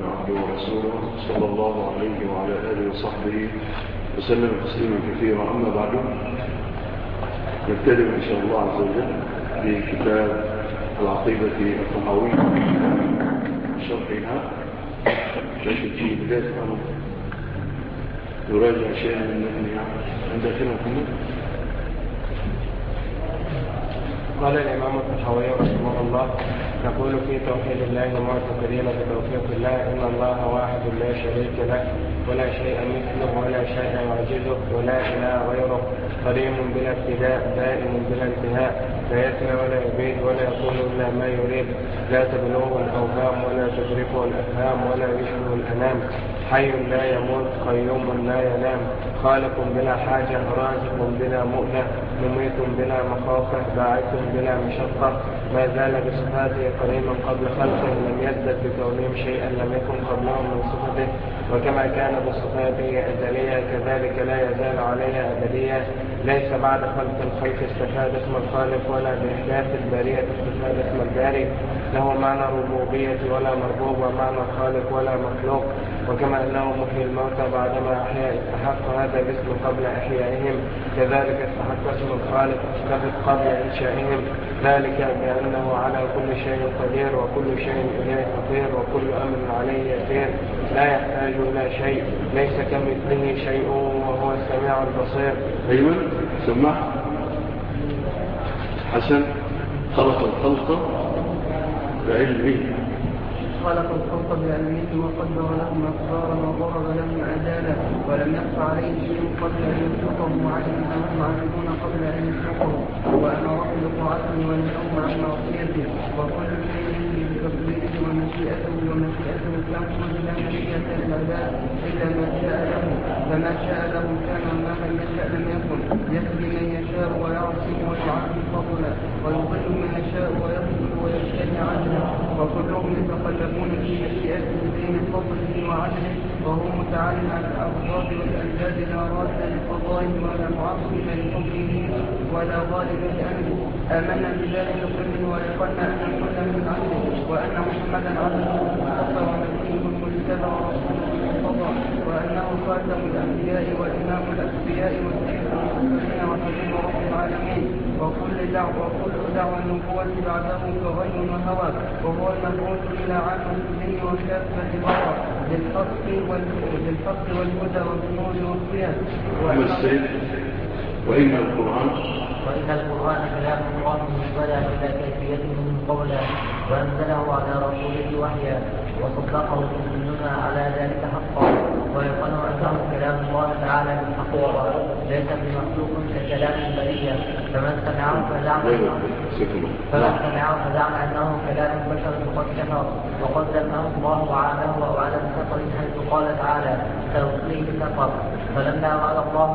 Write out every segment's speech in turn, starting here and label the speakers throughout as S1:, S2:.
S1: عبده ورسوله صلى الله عليه وعلى آله وصحبه وسلم تسليما كثيرا. أما بعد، نبتدئ إن شاء الله عز وجل بكتاب العقيدة الطحاوية شرحها، لكن في بداية الأمر نراجع شيئا من عند أخينا محمد.
S2: قال الإمام الطحاوي رحمه الله: نقول في توحيد الله معتقدين بتوفيق الله إن الله واحد لا شريك له ولا شيء مثله ولا شيء يعجزه ولا إله غيره، قديم بلا ابتداء دائم بلا انتهاء، لا يسمع ولا يبيد ولا يقول إلا ما يريد، لا تبلغه الأوهام ولا تدركه الأفهام ولا يشبه الأنام، حي لا يموت قيوم لا ينام، خالق بلا حاجة رازق بلا مؤنة مميت بلا مخافة باعث بلا مشقة، ما زال بصفاته قديما قبل خلقه لم يزدد بكونهم شيئا لم يكن قبلهم من صفته، وكما كان بصفاته أزلية كذلك لا يزال عليها أبدية، ليس بعد خلق الخلق استفاد اسم الخالق ولا بإحداث البارية استفاد اسم الباري، له معنى الربوبية ولا مربوب ومعنى الخالق ولا مخلوق، وكما أنه محيي الموتى بعدما أحيا استحق هذا الاسم قبل إحيائهم، كذلك استحق اسم الخالق استفد قبل إنشائهم، ذلك بأنه على كل شيء قدير وكل شيء إليه فقير وكل أمر عليه يسير، لا يحتاج إلى شيء، ليس كمثله شيء وهو السميع البصير.
S1: أيوة سمع حسن. خلق الخلق بعلمه
S3: وقدر لهم أقدارا وضرب لهم أجالا، ولم يخف عليه شيء قبل أن يخلقه وعلم أنهم عاملون قبل أن يخلقه، وأنا أخلق عقلي والنوم عن معصيته، وكل شيء بتقديره ومشيئته تنفذ لا مشيئة العباد إلا ما شاء له، فما شاء له كان وما لم يشاء لم يكن، يهدي من يشاء ويعصم ويعافي فضلا ويضل من يشاء ويغفر ويشتهي عدلا، وكلهم يتخلفون في مشيئته بين فضله وعدله، وهو متعال على الأفراد والأنداد لا راد لقضائه ولا معقب لحكمه ولا غالب لأمره. آمنا بذلك كله ويقلنا أن كل من عنده، وأن محمدا عبده المصطفى ونبيه المجتبى ورسوله المرتضى، وأنه خاتم الأنبياء وإمام الأنبياء وسيد المرسلين وحبيب رب العالمين، وكل دعوى النبوة بعده كغي وهوى، وهو المبعوث إلى عامة الدين وكافة الورى بالحق والهدى والنور والضياء.
S1: وإن القرآن
S4: كلام الله منزلا إلى كيفية من قولا، وأنزله على رسوله وحيا، وصدقه المؤمنون على ذلك حقا، ويقنوا أنه كلام الله تعالى بالحقيقة ليس بمخلوق ككلام البرية، فمن سمعه فزعم أنه كلام البشر فقد كفر، وقد ذمه الله وعانه وعلى الكفر حيث قال تعالى: سأصليه سقر. فلما وعد الله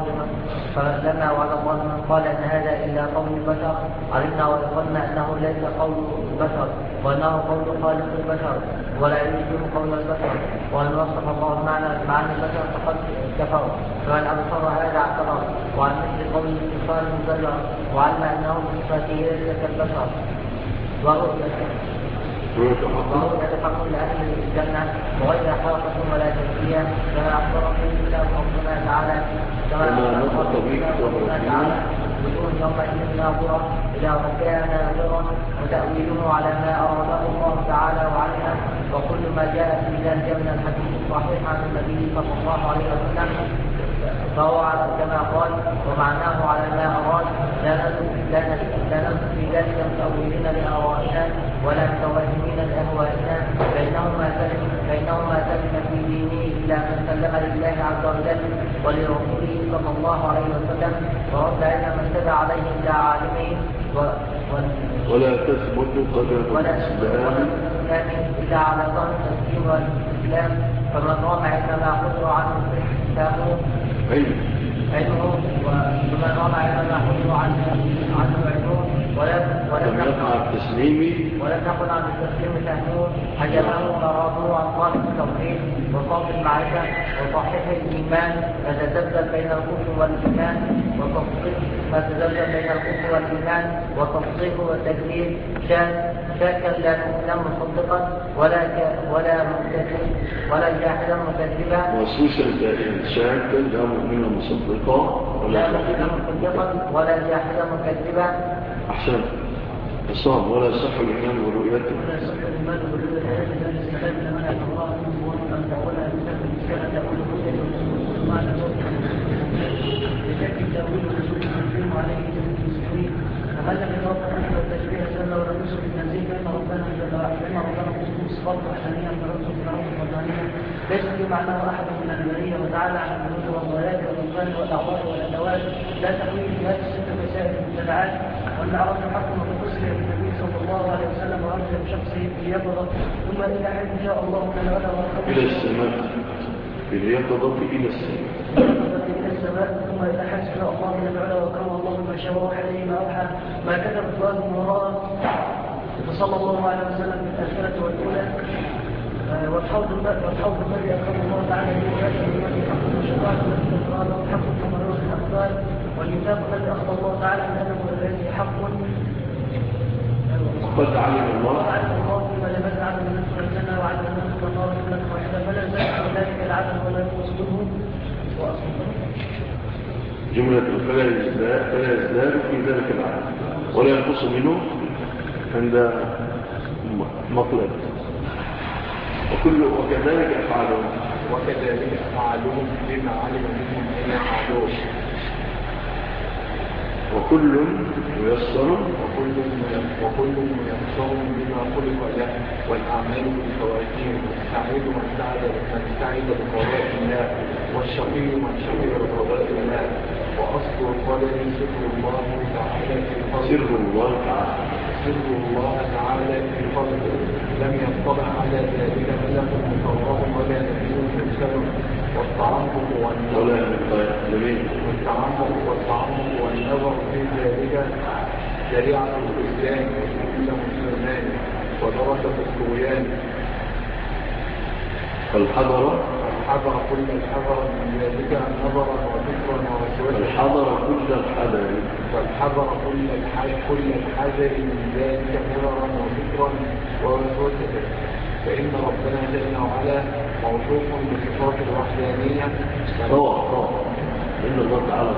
S4: من قال إن هذا إلا قول البشر، علمنا ويقولنا أنه ليس قول البشر، وأنه قول خالق البشر ولا يشبه قول البشر، وأن وصف الله معنى البشر فقد كفر، فمن أبصر هذا اعتبر، وعن مثل قول الاتصال مزجر، وعلم أنه بصفاته ليس كالبشر، ورؤية حق لأهل الجنة وغير حرقة ولا تزكية، كما أخبر فيه كتاب ربنا تعالى وجوه يومئذ ناظرة إلى ربها ناظرة، وتأويله على ما أراده الله تعالى وعلمه، وكل ما جاء في ذلك من الحديث الصحيح عن النبي صلى الله عليه وسلم فهو كما قال، ومعناه على ما أراد، لا ننسى في ذلك متأولين لآرائنا ولا متوهمين لأهوائنا، بينهما سلم في دينه إلا من سلم لله عز وجل ولرسوله صلى الله عليه وسلم، ورد علم من تبع عليه إلى عالمه،
S1: ولا تثبت قدم الإسلام
S4: إلا على ظهر التسليم والإسلام، فمن رام علم ما حضر عنه حسابه علمه، ومن رام علم ما حضر عنه علمه، ولم يقل عن التسليم فهمه، حجبه وراده عن طالب التوحيد وصوت المعرفة وصحيح الإيمان، فتذبذب بين الكفر والإيمان ما تذبذب بين الكفر والإيمان والتصديق والتكذيب شاكا لا مصدقا ولا جاحدا مكذبا
S1: وسوسا دائما شاكا لا مؤمنا مصدقا
S4: ولا جاحدا مكذبا.
S1: أحسن الصوم ولا يصح الإيمان برؤيته
S3: ولا يصح الإيمان بالرؤية لأن السلام لمن الله منه وأن تقولها بسبب السنة تقول الرؤية ومعنى لكن تأويل الرسول المسلم عليه جميع المسلمين فهل لم يتوقع أن التشبيه سنة ولا نسخ بالتنزيل بين ربنا مسلم صفات وحدانية من رسول الله الفضلانية ليس في معناه أحد من البرية وتعالى عن الوجود والضلال والإنسان والأعضاء والأدوات لا تأويل في هذه الستة وسائل المبتدعات والمعراج الحق وتفسر بالنبي صلى الله عليه وسلم وأرجع بشخصه في اليقظة ثم إلى حين شاء الله تعالى
S1: إلى السماء في اليقظة إلى السماء
S3: ثم إذا حدث الله من العلا وكرم الله ما شاء ووحى إليه ما أوحى ما كتب فؤاد وراء فصلى الله عليه وسلم بالآخرة والأولى والحوض الذي أكرم الله تعالى به ويأتي بالذي حق الشفاعة التي تقرأ له حق كما روى في الأخبار والميثاق الذي أخبر الله تعالى من أنه الذي حق
S1: قد علم الله
S3: فيما لم يجعل من نفسه الجنة وعلم من نفسه النار سنة واحدة فلا يزال ذلك العدل ولا ينقص منه
S1: جملة فلا يزداد في ذلك العدد ولا ينقص منه عند مطلب وكذلك أفعالهم بما علم منهم أن يفعلون وكل ميسر بما خلق له والأعمال بالخواتيم سعيد من سعد بقضاء الله والشقي من شقي بقضاء الله وأصل القدر سر الله تعالى في فضله لم يطلع على ذلك ملك مقرب ولا نبي مرسل والتعمق والنظر في ذلك شريعة الإسلام وكل مسلمان ودرجة الطغيان فالحضر كل الحذر من ذلك نظرا وفكرا ووسوسا فالحضر كل الحذر من ذلك نظرا وفكرا ووسوسا فإن ربنا جل وعلا موصوف بصفات الوحدانية فإن الله تعالى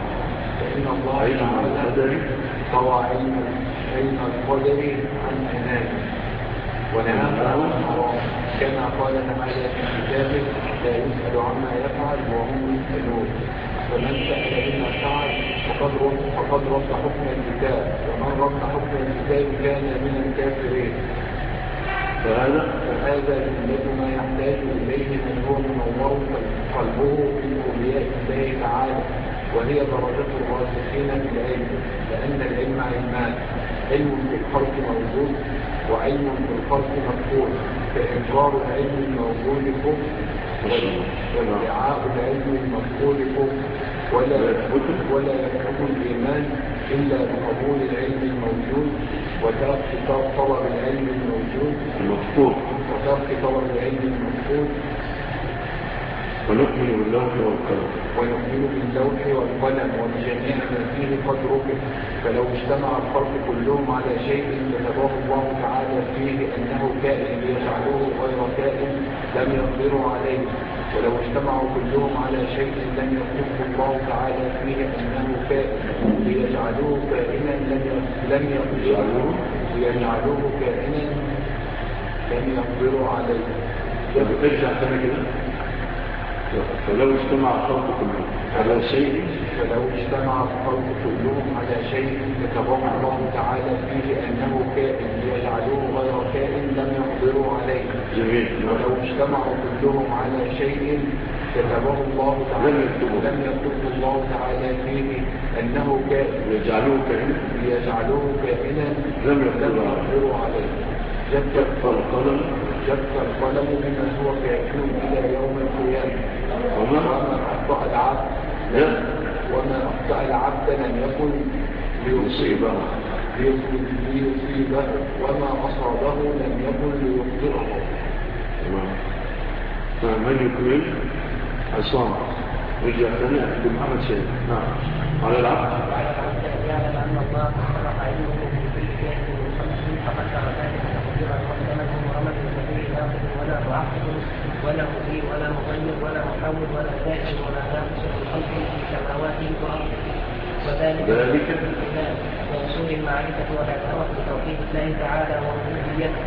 S1: طوى علم القدر عن أنامه ونهاه عن الحرام كما قال تعالى في كتابه لا يسأل عما يفعل وهم يسألون فمن سأل بما فعل فقد رد حكم الكتاب ومن رد حكم الكتاب كان من الكافرين فهذا جملة ما يحتاج إليه من هو منور قلبه في أولياء الله تعالى وهي درجة الراسخين في العلم لأن العلم علمان علم في الخلق موجود وعلم في الخلق مفقود فإنكار العلم الموجود كفر وادعاء العلم المفقود كفر ولا يثبت الإيمان إلا بقبول العلم الموجود وترك طلب العلم الموجود المفقود ونؤمن باللوح والقلم وبجميع ما فيه قد ركب فلو اجتمع الخلق كلهم على شيء كتبه الله تعالى فيه أنه كائن ليجعلوه غير كائن لم يقدروا عليه ولو اجتمعوا كلهم على شيء لم يكتب الله تعالى فيه أنه كائن ليجعلوه كائنا لم يقدروا عليه ارجع ثاني كده فلو اجتمع الخلق كلهم على شيء كتبه الله تعالى فيه أنه كائن ليجعلوه غير كائن لم يقدروا عليه جميل ولو اجتمعوا كلهم على شيء كتبه الله تعالى لم يكتب الله تعالى فيه أنه كائن ليجعلوه كائنا لم يقدروا عليه جف القلم بما هو كائن إلى يوم القيامة وما أخطأ العبد لم يكن ليصيبه وما أصابه لم يكن ليخطئه فمن يكمل عصام رجع ثاني محمد شيخ على العبد
S4: أن الله سبق علمه بكل شيء من خلقه فقدر ذلك تقديرا محكما مبرما بغير ناقض ولا معقد ولا مزيد ولا مغير ولا محول ولا زائد ولا ناقص من خلقه في سماواته وأرضه وذلك بوصول المعرفة والاعتراف بتوحيد الله تعالى وربوبيته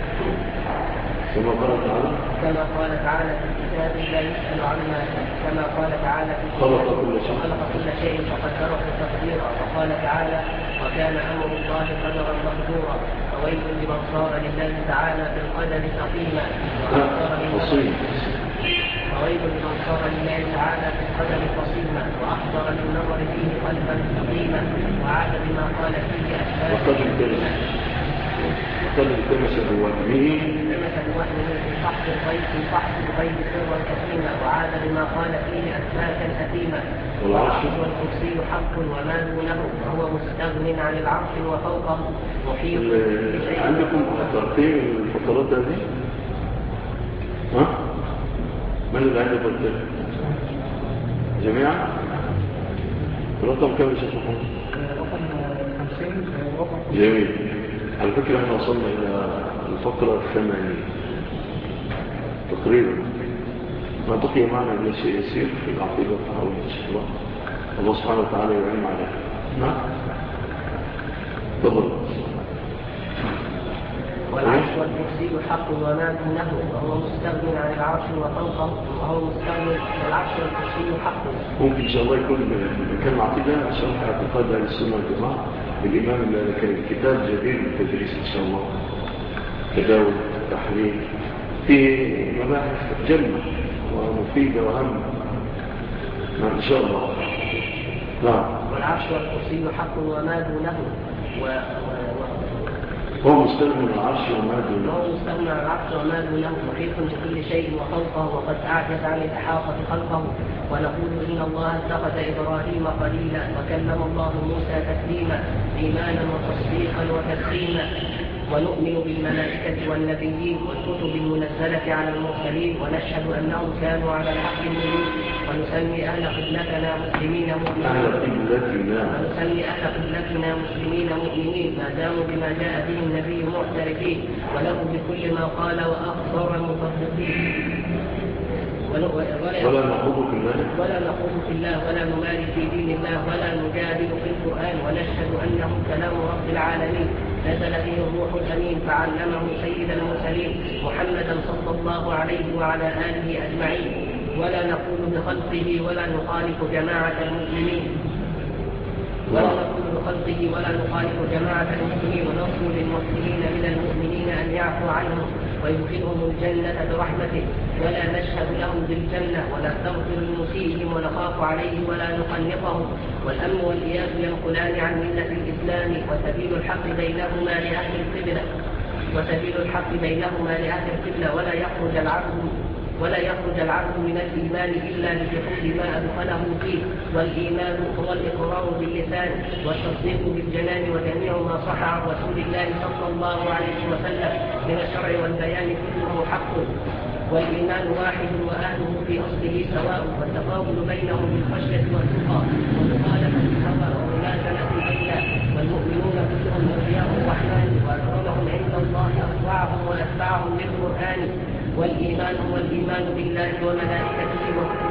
S4: كما قال تعالى في الكتاب لا يسأل عما كما قال تعالى في
S5: خلق
S4: كل شيء فقدره تقديرا وقال تعالى وكان أمر الله قدرا مقدورا فويل لمن صار لله تعالى بالقدر سقيما فويل لمن صار لله تعالى بالقدر قصيما وأحضر للنظر فيه قلبا سقيما وعاد بما قال فيه أشباه
S5: وقدر التمس بوهمه
S4: في فحص الغيب سرا كثيما وعاد بما قال فيه أسماكا أثيما والعرش والكرسي حق وما دونه وهو مستغن عن العرش وفوقه محيط.
S5: عندكم ترتيب الفقرات هذه؟ ها؟ من اللي عنده ترتيب؟ جميعا؟ رقم كم شخصكم؟
S3: رقم 50 رقم.
S5: جميل. على فكرة احنا وصلنا إلى الفقرة 80 تقريبا. ما بقي معنا إلا شيء يسير في العقيدة والتحول إن شاء الله. الله سبحانه وتعالى يعلم عليها. نعم. تفضل.
S4: والعرش والكرسي حق وما دونه وهو مستغن عن العرش وفوقه وهو مستغن والعرش والكرسي حق.
S5: ممكن إن شاء الله يكون كان عقيدة شرح اعتقاد أهل السنة والجماعة الإمام المالكي كتاب جديد للتدريس إن شاء الله تداول تحليل في مباحث جمة ومفيدة وهامة إن شاء الله. نعم.
S4: والعرش والكرسي حق وما دونه
S5: هو مستغنى العرش وما دونه
S4: وهو مستغنى عن العرش وما دونه محيط بكل شيء وخلقه وقد أعجز عن الإحاطة خلقه ونقول إن الله اتخذ إبراهيم خليلا وكلم الله موسى تكليما إيمانا وتصديقا وتسليما ونؤمن بالملائكة والنبيين والكتب المنزلة على المرسلين ونشهد أنهم كانوا على الحق المبين ونسمي أهل قبلتنا مسلمين مؤمنين ما داموا بما جاء به النبي معترفين وله بكل ما قال وأخبر مصدقين
S5: ولا
S4: نخوض في الله ولا نماري في دين الله ولا نجادل في القرآن ونشهد أنه كلام رب العالمين نزل به الروح الأمين فعلمه سيد المرسلين محمدا صلى الله عليه وعلى آله أجمعين ولا نقول بخلقه ولا نخالف جماعة المسلمين ونرجو للمسلمين من المؤمنين أن يعفو عنهم ويدخلهم الجنة برحمته ولا نشهد لهم بالجنة ولا نستغفر لمسيئهم ونخاف عليه ولا نخنقهم والأمن والإياس ينقلان عن ملة الإسلام وسبيل الحق بينهما لأهل القبلة ولا يخرج العبد من الإيمان إلا لجحود ما أدخله فيه والإيمان هو الإقرار باللسان والتصديق بالجنان وجميع ما صح عن رسول الله صلى الله عليه وسلم من الشرع والبيان كله حق والإيمان واحد وأهله في أصله سواء والتقابل بينهم بالخشية والتقى ومخالفة الهوى وملازمة الأولى والمؤمنون كلهم أولياء الرحمن وأكرمهم عند الله أطوعهم وأتبعهم للقرآن والإيمان هو الإيمان بالله وملائكته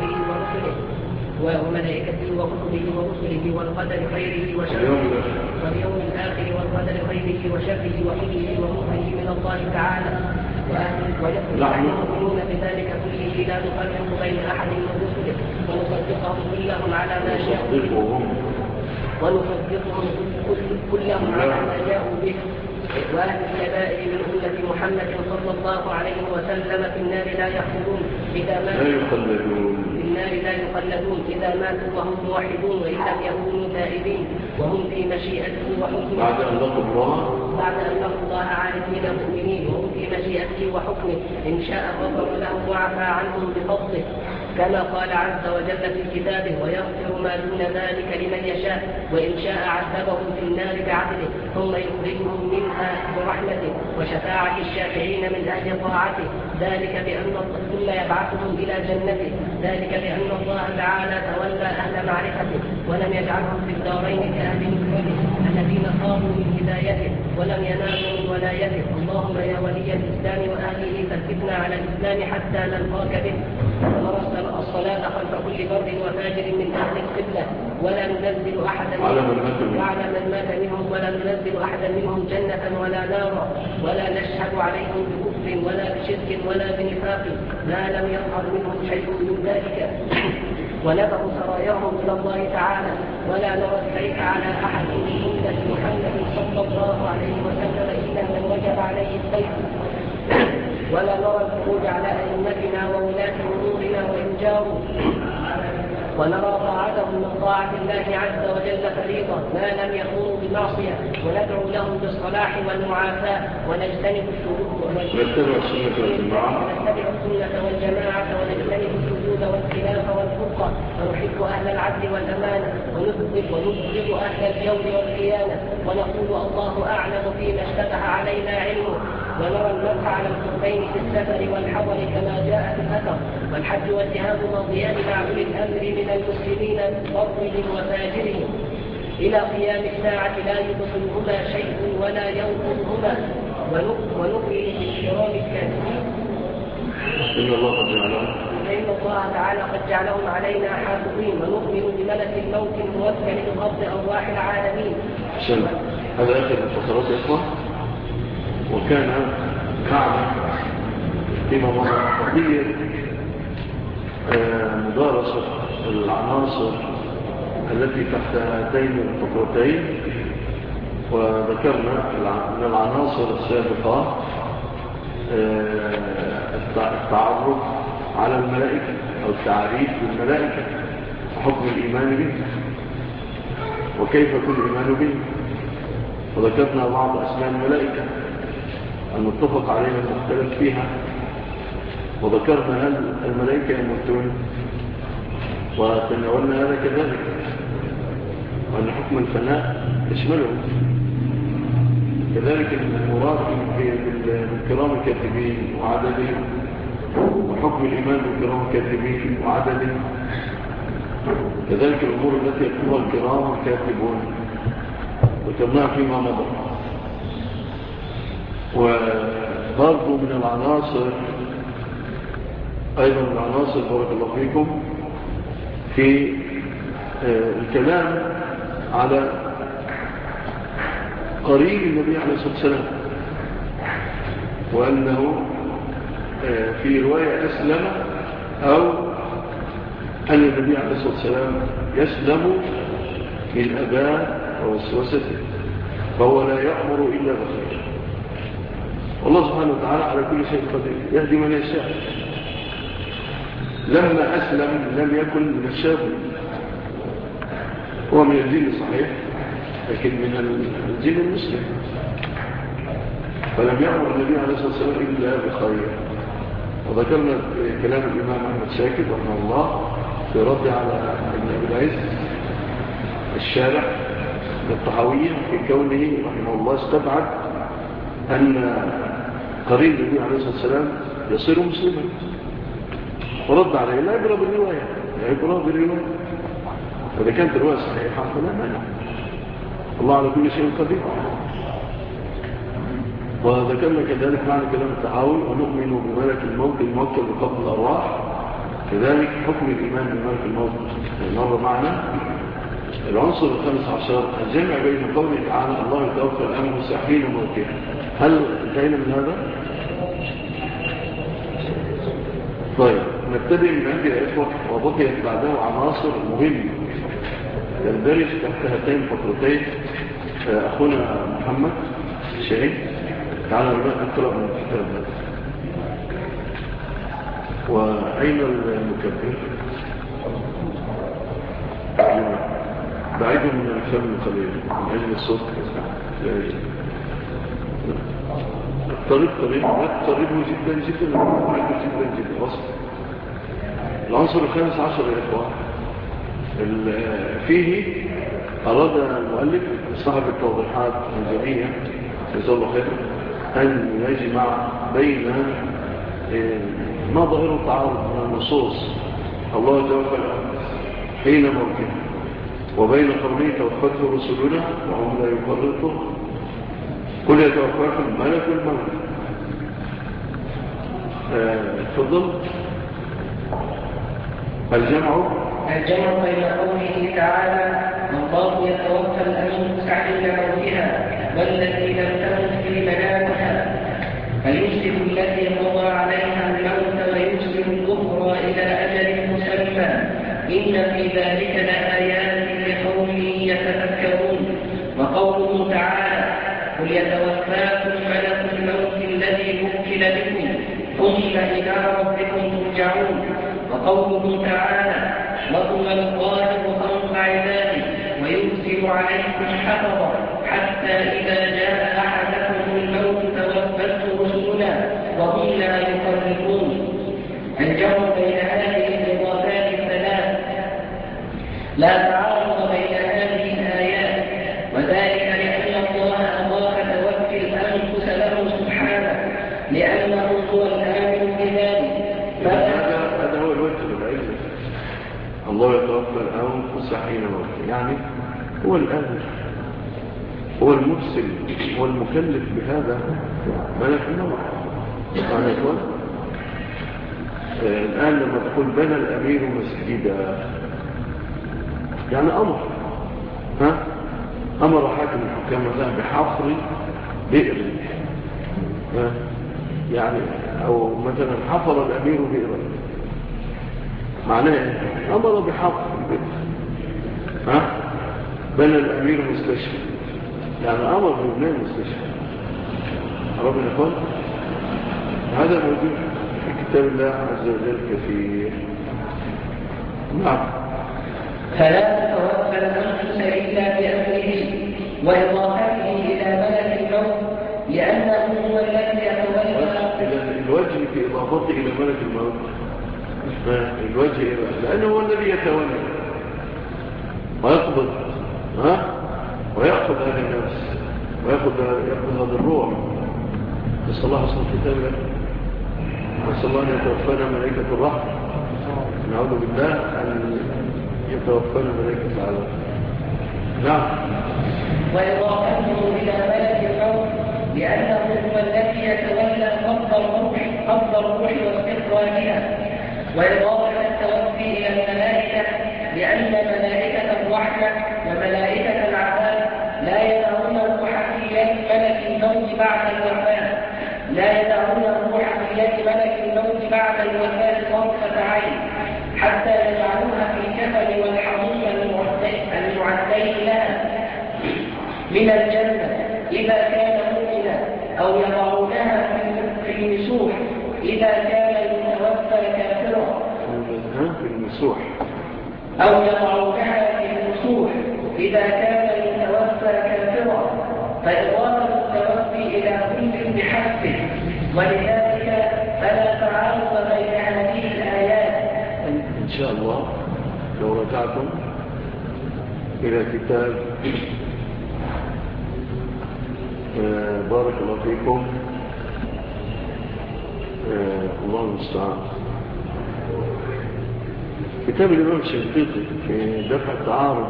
S4: ورسله والقدر خيره وشره واليوم الآخر والقدر خيره وشره وحله ومكره من الله تعالى ويؤمنون بذلك كله لا نفرق بين أحد من رسله ونصدقهم كلهم على ما جاءوا به وأهل الكبائر من أمة محمد صلى الله عليه وسلم في النار لا يخلدون إذا ماتوا وهم موحدون وإن لم يكونوا تائبين وهم في مشيئته وحكمه
S5: بعد أن لقوا
S4: الله عارفين مؤمنين وهم في مشيئته وحكمه إن شاء غفر لهم وعفى عنهم بفضله
S6: كما قال عز وجل في كتابه: ويغفر ما دون ذلك لمن يشاء وإن شاء عذبهم في النار بعدله ثم يخرجهم منها برحمته وشفاعة الشافعين من أهل طاعته ذلك بأن ثم يبعثهم إلى جنته ذلك بأن الله تعالى تولى أهل معرفته ولم يجعلهم في الدارين كأهل مفرده الذين صاروا من هدايته ولم ينالوا من ولايته. اللهم يا ولي الإسلام وأهله ثبتنا على الإسلام حتى نلقاك به. ونرسل الصلاة خلف كل بر وفاجر من أهل القبلة ولا ننزل أحدا وعلى من مات منهم ولا ننزل أحدا منهم جنة ولا نارا ولا نشهد عليهم بكفر ولا بشرك ولا بنفاق ما لم يظهر منهم شيء من ذلك ونبأ سراياهم إلى الله تعالى ولا نرى السيف على أحد من أمة محمد صلى الله عليه وسلم إلا من وجب عليه السيف ولا نرى الخروج على أئمتنا وولاة أمورنا وإن جاروا ونرى طاعتهم من طاعة الله عز وجل فريضة ما لم يكونوا بمعصية وندعو لهم بالصلاح والمعافاة ونجتنب السنة والجماعة ونجتنب الشذوذ والخلاف والفرقة ونحب أهل العدل والأمانة ونبغض أهل الجور والخيانة ونقول الله أعلم فيما اشتبه علينا علمه ونرى المسح على الخفين في السفر والحضر كما جاء في الأثر والحج والجهاد ماضيان مع أولي الأمر من المسلمين برهم وفاجرهم إلى قيام الساعة لا يبطلهما شيء ولا ينقضهما ونؤمن بالكرام الكاتبين فإن الله تعالى قد جعلهم علينا حافظين ونؤمن بملك الموت الموكل بقبض أرواح العالمين.
S5: هذا آخر الفقرات يا إخوان. وكان معنا فيما مضى قضية مدارسة العناصر التي تحت هاتين الفقرتين وذكرنا من العناصر السابقة التعرف على الملائكة أو التعريف بالملائكة وحكم الإيمان به وكيف يكون الإيمان به وذكرنا بعض أسماء الملائكة المتفق عليها المختلف فيها وذكرنا هل الملائكة يموتون وتناولنا هذا كذلك وأن حكم الفناء يشملهم كذلك المراد بالكرام الكاتبين وعددهم وحكم الإيمان بالكرام الكاتبين وعددهم كذلك الأمور التي يكتبها الكرام الكاتبون ذكرناها فيما مضى. وبرضو من العناصر أيضا من العناصر بارك الله فيكم في الكلام على قرين النبي عليه الصلاة والسلام وأنه في رواية أسلم أو أن النبي عليه الصلاة والسلام يسلم من أباء ووسوسته فهو لا يأمر إلا بخير. والله سبحانه وتعالى على كل شيء قدير يهدي من يشاء. لما أسلم لم يكن من الشافعي هو من الدين صحيح لكن من الدين المسلم فلم يأمر النبي عليه الصلاة والسلام إلا بخير. وذكرنا كلام الإمام أحمد شاكر رحمه الله في رد على ابن أبي العز الشارع للطحاوية في كونه رحمه الله استبعد أن قرين النبي عليه الصلاة والسلام يصير مسلما ورد عليه لا يقرأ بالرواية لا يقرأ بالرواية فإذا كانت الرواية صحيحة فلا مانع الله على كل شيء قدير. وذكرنا كذلك معنى كلام التحاوي ونؤمن بملك الموت الموكل بقبض الأرواح كذلك حكم الإيمان بملك الموت مر معنا. العنصر الخامس عشر الجمع بين قوله تعالى الله يتوفى الأنفس حين موتها. هل انتهينا من هذا؟ طيب نبتدئ من عندي يا إخوة وبقيت بعده عناصر مهمة تندرج تحت هاتين الفقرتين. أخونا محمد الشهيد تعالى نقرأ من الكتاب هذا. وأين المكبر؟ بعيدهم من الفم القليل من أجل الصوت الطريق قريب جدا جدا جدا جدا وصل العنصر الخامس عشر يا إخوان فيه أراد المؤلف صاحب التوضيحات الجميع جزاه الله خير أن يجمع بين ما ظاهر التعارض من النصوص الله توفى الأنفس حين موتها وبين قوله توفته رسلنا وهم لا يفرطون قل يتوفاكم ملك الموت. تفضل. الجمع
S6: بين قوله تعالى الله يتوفى الأنفس حين موتها والتي لم تمت في منامها فيمسك التي قضى عليها الموت ويرسل الأخرى إلى أجل مسمى إن في ذلك لآيات لقوم يتفكرون. وقوله تعالى قل يتوفاكم ملك الموت الذي وكل بكم ثم إلى ربكم ترجعون. وقوله تعالى وهو القاهر فوق عباده ويرسل عليكم حفظا حتى إذا جاء أحدكم الموت توفته رسلنا وهم لا يفرطون. الجمع بين هذه الإضافات الثلاث لا تعارض بين هذه الآيات وذلك لأن الله أضاف توفي الأنفس له سبحانه لأنه هو الآمن بذلك.
S5: هذا هو الوجه العلمي. الله يتوفى الأنفس حين موتها يعني هو الآمن هو المرسل هو المكلف بهذا ملك الموت. معنى يقول الآن لما تقول بنى الأمير مسجدا يعني أمر حاكم الحكام مثلا بحفر بئر يعني أو مثلا حفر الأمير بئرا معناه أمر بحفر بئر بنى الأمير مستشفى يعني أمر ببناء مستشفى. ربنا يقول هذا موجود في كتاب الله عز وجل كثير. نعم.
S6: فلا تتوفى الأنفس إلا بأمره وإضافته إلى ملك الموت لأنه هو الذي يتولى
S5: الوجه في إضافته إلى ملك الموت الوجه لأنه هو الذي يتولى ويقبض ويأخذ هذه النفس ويأخذ هذا الروح. نسأل الله صلى كتاب له نسأل الله أن يتوفانا ملائكة الرحمة نعوذ بالله أن يتوفانا ملائكة العذاب. نعم.
S6: وإضافته إلى ملك الموت لأنه هو الذي يتولى قبض الروح واستخراجها. وإضافة التوفي إلى الملائكة لأن ملائكة الرحمة وملائكة العذاب لا يدعون الروح في يد ملك الموت بعد الوفاة بعد الوفاة طرفة عين حتى يجعلوها في الكفن والحموم المعدين لها من الجنة إذا كان مؤمنا أو يضعونها في المسوح إذا كان المتوفى كافرا أو يضعونها في المسوح إذا كان المتوفى كافرا فإضافة التوفي إلى كل بحسبه. ولذلك فلا تعارض بين هذه الآيات.
S5: إن شاء الله لو رجعتم إلى كتاب بارك الله فيكم الله المستعان كتاب الإمام الشنقيطي في دفع التعارض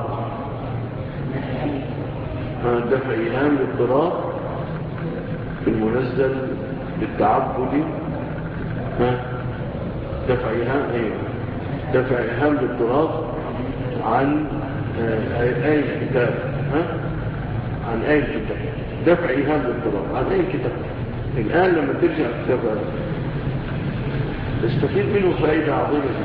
S5: دفع إيهام الاضطراب في المنزل للتعبد دفع إيهام الاضطراب عن آية الكتاب عن آية الكتاب دفع إيهام الاضطراب عن آية الكتاب. الآن لما ترجع الكتاب تستفيد منه فائدة عظيمة.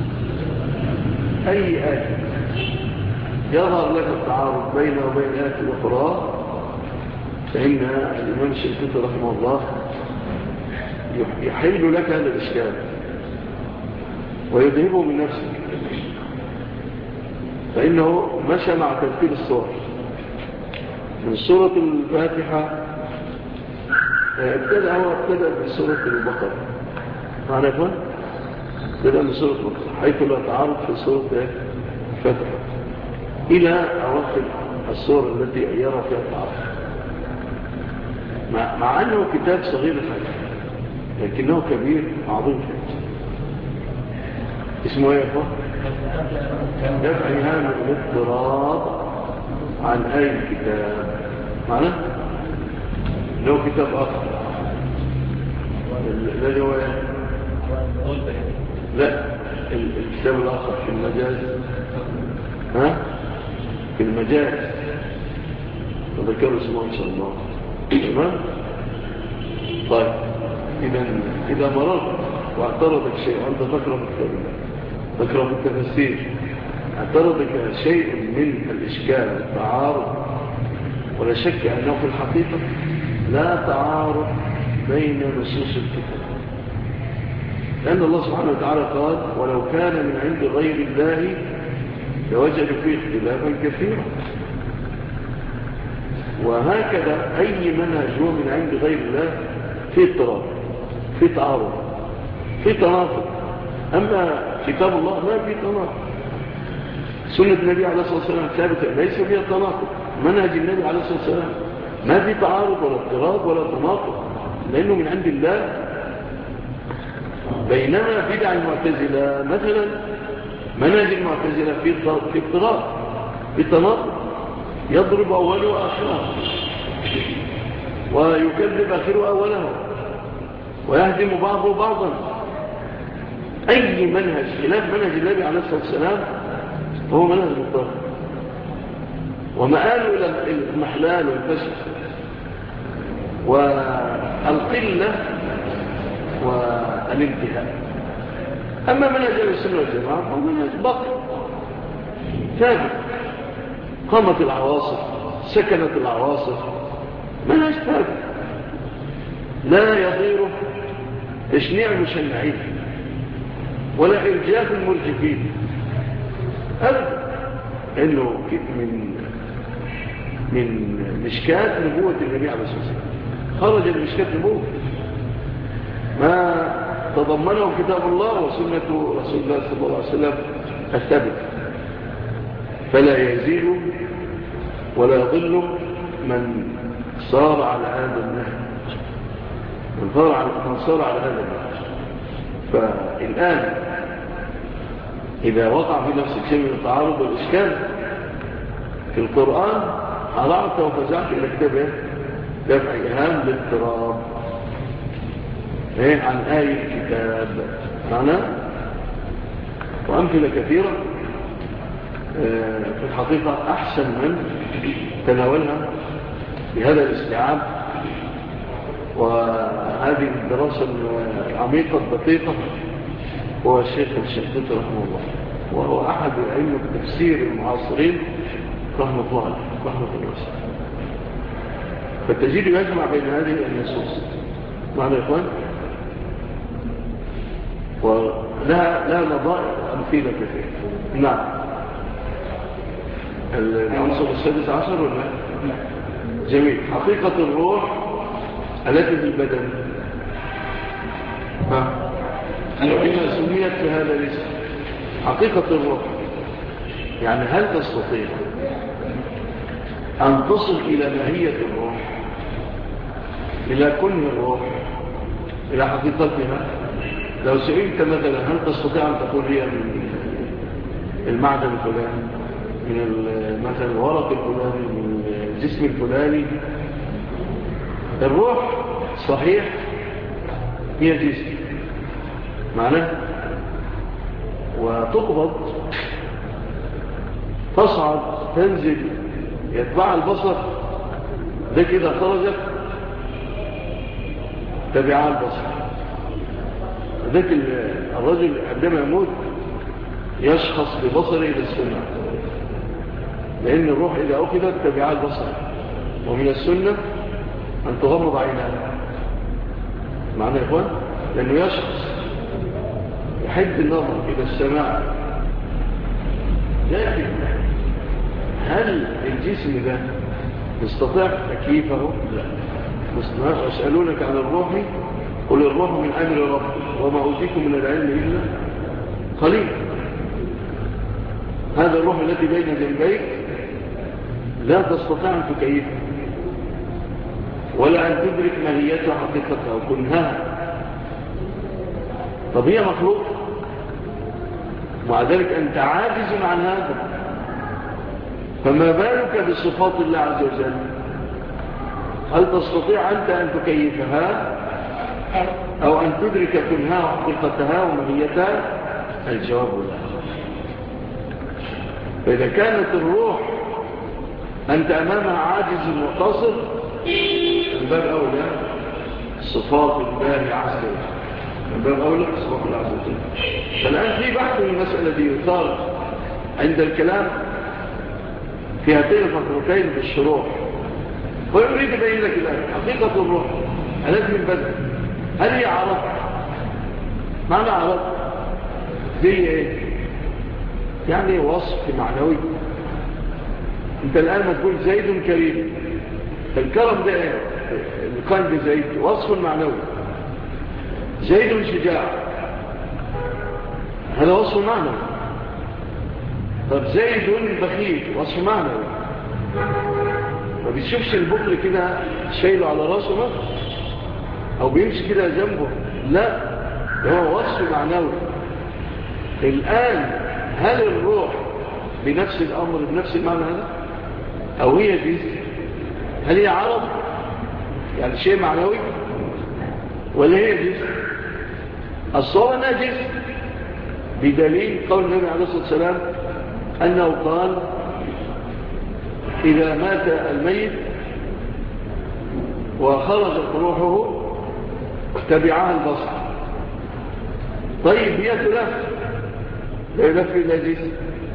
S5: أي آية يظهر لك التعارض بينه وبين آيات الأخرى فإن الإمام الشنقيطي رحمه الله يحل لك هذا الإشكال ويذهبه من نفسك فإنه مشى مع ترتيب الصور. من سورة الفاتحة ابتدأ بسورة البقرة معنى كون بدأ من سورة الفتح حيث لا تعارض في سورة الفتح إلى أواخر السورة التي يرى فيها التعارض، مع أنه كتاب صغير الحجم لكنه كبير عظيم الحجم. اسمه ايه يا اخوان؟ دفع هام الاضطراب عن اي الكتاب، معناه له كتاب اخر الذي هو ايه؟ لا، الكتاب الاخر في المجاز، في المجاز وذكر اسمه ان شاء الله. تمام. طيب اذا مررت واعترضك شيء وانت تقرا في التفسير اعترضك شيء من الاشكال والتعارض، ولا شك انه في الحقيقه لا تعارض بين نصوص الكتاب، لان الله سبحانه وتعالى قال ولو كان من عند غير الله لوجدوا فيه اختلافا كثيرا. وهكذا اي منهج هو من عند غير الله في اضطراب، في تعارض، في تناقض. أما كتاب الله ما في تناقض، سنة النبي عليه الصلاة والسلام ثابتة ليس فيها تناقض، منهج النبي عليه الصلاة والسلام ما في تعارض ولا اضطراب ولا تناقض، لأنه من عند الله. بينما بدع المعتزلة مثلا منهج المعتزلة في اضطراب، في تناقض، يضرب أوله آخره ويكذب آخره أوله ويهدم بعضه بعضا. أي منهج خلاف منهج النبي عليه الصلاة والسلام هو منهج مضطرب ومآله إلى المحلال والفسد والقلة والانتهاء. أما منهج السنة والجماعة هو منهج بقي ثابت، قامت العواصف، سكنت العواصف، منهج ثابت لا يضيره تشنيع المشنعين ولا إرجاف المرجفين أبدا، إنه من مشكات نبوة النبي عليه الصلاة والسلام خرج من مشكات نبوة ما تضمنه كتاب الله وسنة رسول الله صلى الله عليه وسلم الثابت، فلا يزيد ولا يضل من صار على هذا النهج، من صار على هذا النهج. فالآن إذا وقع في نفسك شيء من التعارض والإشكال في القرآن هرعت وفزعت إلى كتابه دفع إيهام للاضطراب عن آية الكتاب معنا، وأمثلة كثيرة في الحقيقة أحسن من تناولها بهذا الاستيعاب وهذه الدراسة العميقة الدقيقة هو الشيخ الشنقيطي رحمه الله، وهو أحد أئمة التفسير المعاصرين رحمة الله عليه رحمة الله. فالتجديد يجمع بين هذه النصوص معنا يا إخوان، ولها نظائر أمثلة كثيرة. نعم. العنصر السادس عشر ولا جميل. حقيقة الروح التي في البدن وبما سميت بهذا الاسم حقيقة الروح، يعني هل تستطيع أن تصل إلى ماهية الروح، إلى كل الروح، إلى حقيقتها؟ لو سئلت مثلا هل تستطيع أن تقول هي من المعدن الفلاني، من مثلا الورق الفلاني، من الجسم الفلاني؟ الروح صحيح هي جسم معناه، وتقبض تصعد تنزل يتبع البصر، ده كده خرجت تبعها البصر. ذاك الرجل عندما يموت يشخص ببصره إلى السنة، لأن الروح إذا أخذت تبعها البصر، ومن السنة أن تغمض عينها معنى يا إخوان، لأنه يشخص يحد النظر إلى السماع. لكن هل الجسم ده يستطيع تكييفه؟ لا. يسألونك عن الروح قل الروح من أمر ربك وما أوتيكم من العلم إلا قليل. هذا الروح التي بين جنبيك لا تستطيع أن تكيفها ولا أن تدرك ماهيتها حقيقتها وكنها. طب هي مخلوق، ومع ذلك أنت عاجز عن هذا، فما بالك بصفات الله عز وجل؟ هل تستطيع أنت أن تكيفها أو أن تدرك كنها وحقيقتها وماهيتها؟ الجواب لا. فإذا كانت الروح أنت أمامها عاجز مقتصر، من باب أولى صفات الله عز وجل، من باب أولى صفات الله عز وجل. فالآن في بحث من المسألة دي يثار عند الكلام في هاتين الفقرتين بالشروح، ويريد بين لك الآن حقيقة الروح التي من بدء. هل هي عرض؟ معنى عرض زي ايه؟ يعني وصف معنوي. انت الآن ما تقول زيد كريم، الكرم ده ايه؟ القلب زيد وصف معنوي. زيد شجاع، هذا وصف معنوي. طب زيد بخيل، وصف معنوي. ما بيشوفش البخل كده شايله على راسه مثلا او بيمشي كده جنبه، لا، هو وصف معنوي. الآن هل الروح بنفس الأمر بنفس المعنى هذا أو هي جزء؟ هل هي عرض يعني شيء معنوي ولا هي جزء؟ الصورة أنها جزء بدليل قول النبي عليه الصلاة والسلام أنه قال إذا مات الميت وخرجت روحه تبعها البصر. طيب هي تلف، لا يلف إلا جسم،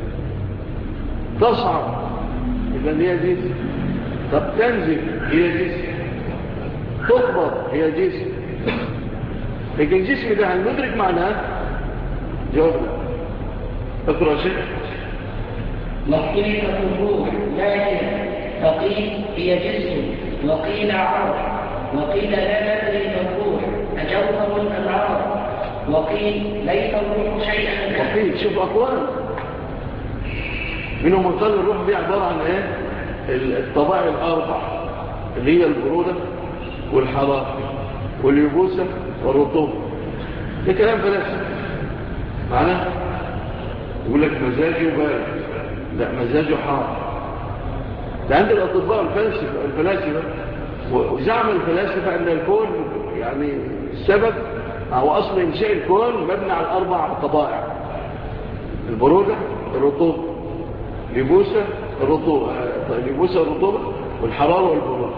S5: تصعد إذن هي جسم، طب تنزل هي جسم، تقبض هي جسم. لكن الجسم ده هل ندرك معناه؟ جوابنا اقرأ شيء.
S6: مختلفة الروح لكن فقيل هي جسم، وقيل عرض، وقيل لا ندري الروح أجوهر أم عرض، وقيل ليس الروح شيئا.
S5: وقيل شوف أقوال منهم من قال الروح دي عبارة عن ايه؟ الطبائع الأربع اللي هي البرودة والحرارة واليبوسة والرطوبة. ده كلام فلاسفة معناه يقول لك مزاجه بارد، لا مزاجه حار. ده عند الأطباء الفلاسفة وزعم الفلاسفة أن الكون يعني السبب هو أصل إنشاء الكون مبني على الأربع طبائع: البرودة، الرطوبة، اليبوسة، الرطوبة، والحرارة والبرودة.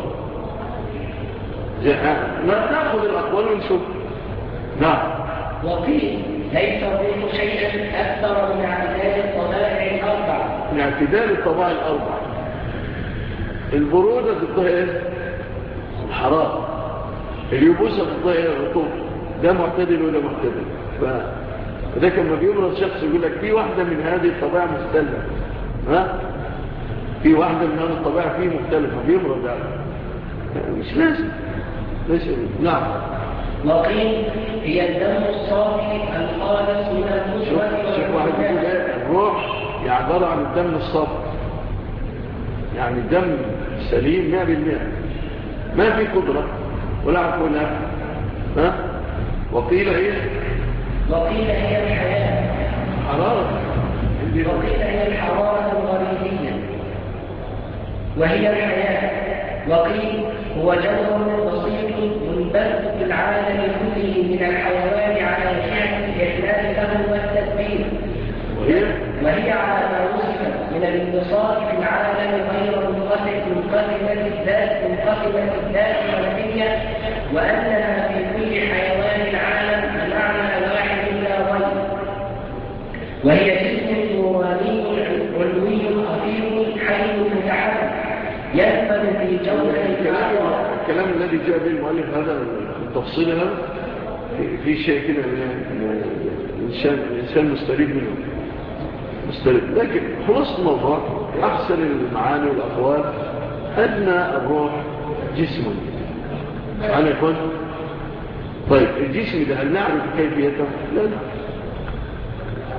S5: نأخذ الأقوال ونشوف. نعم.
S6: وقيل ليس الروح شيئا أكثر من اعتدال الطبائع الأربع.
S5: من اعتدال الطبائع الأربع. البرودة ضدها ايه؟ الحرارة. اليبوسة ضدها ايه؟ الرطوبة. ده معتدل ولا معتدل؟ فده لما بيمرض شخص يقول لك في واحدة من هذه الطبائع مختلفة، ها؟ في واحدة من هذه الطبائع فيه مختلفة، بيمرض هذا مش لازم. نعم.
S6: وقيل هي الدم الصافي الخالص من المجرد.
S5: شوف واحد يقول ايه؟ الروح يعني عبارة عن الدم الصافي، يعني الدم سليم 100%، ما في قدرة ولا عفونة. ها؟ وقيل ايه؟
S6: وقيل هي الحياة،
S5: حرارة.
S6: وقيل هي الحرارة الغريزية وهي الحياة. وقيل هو جوهر بسيط منبث في العالم كله من الحيوان على الفعل الإحلال له والتدبير، وهي على ما وصف من الانتصار في العالم غير منقسمة الذات والنفسية، وأنها في كل حيوان العالم بمعنى واحد لا غير، وهي جسم نوراني علوي خفيف حي متحرك ينفذ في جوهر
S5: الكلام الذي جاء به المؤلف هذا التفصيل هذا في شيء كده الإنسان مستريح منه مستريح. لكن خلاص الموضوع أحسن المعاني والأقوال أن الروح جسم. أنا يقول طيب الجسم ده هل نعرف كيفيته؟ لا.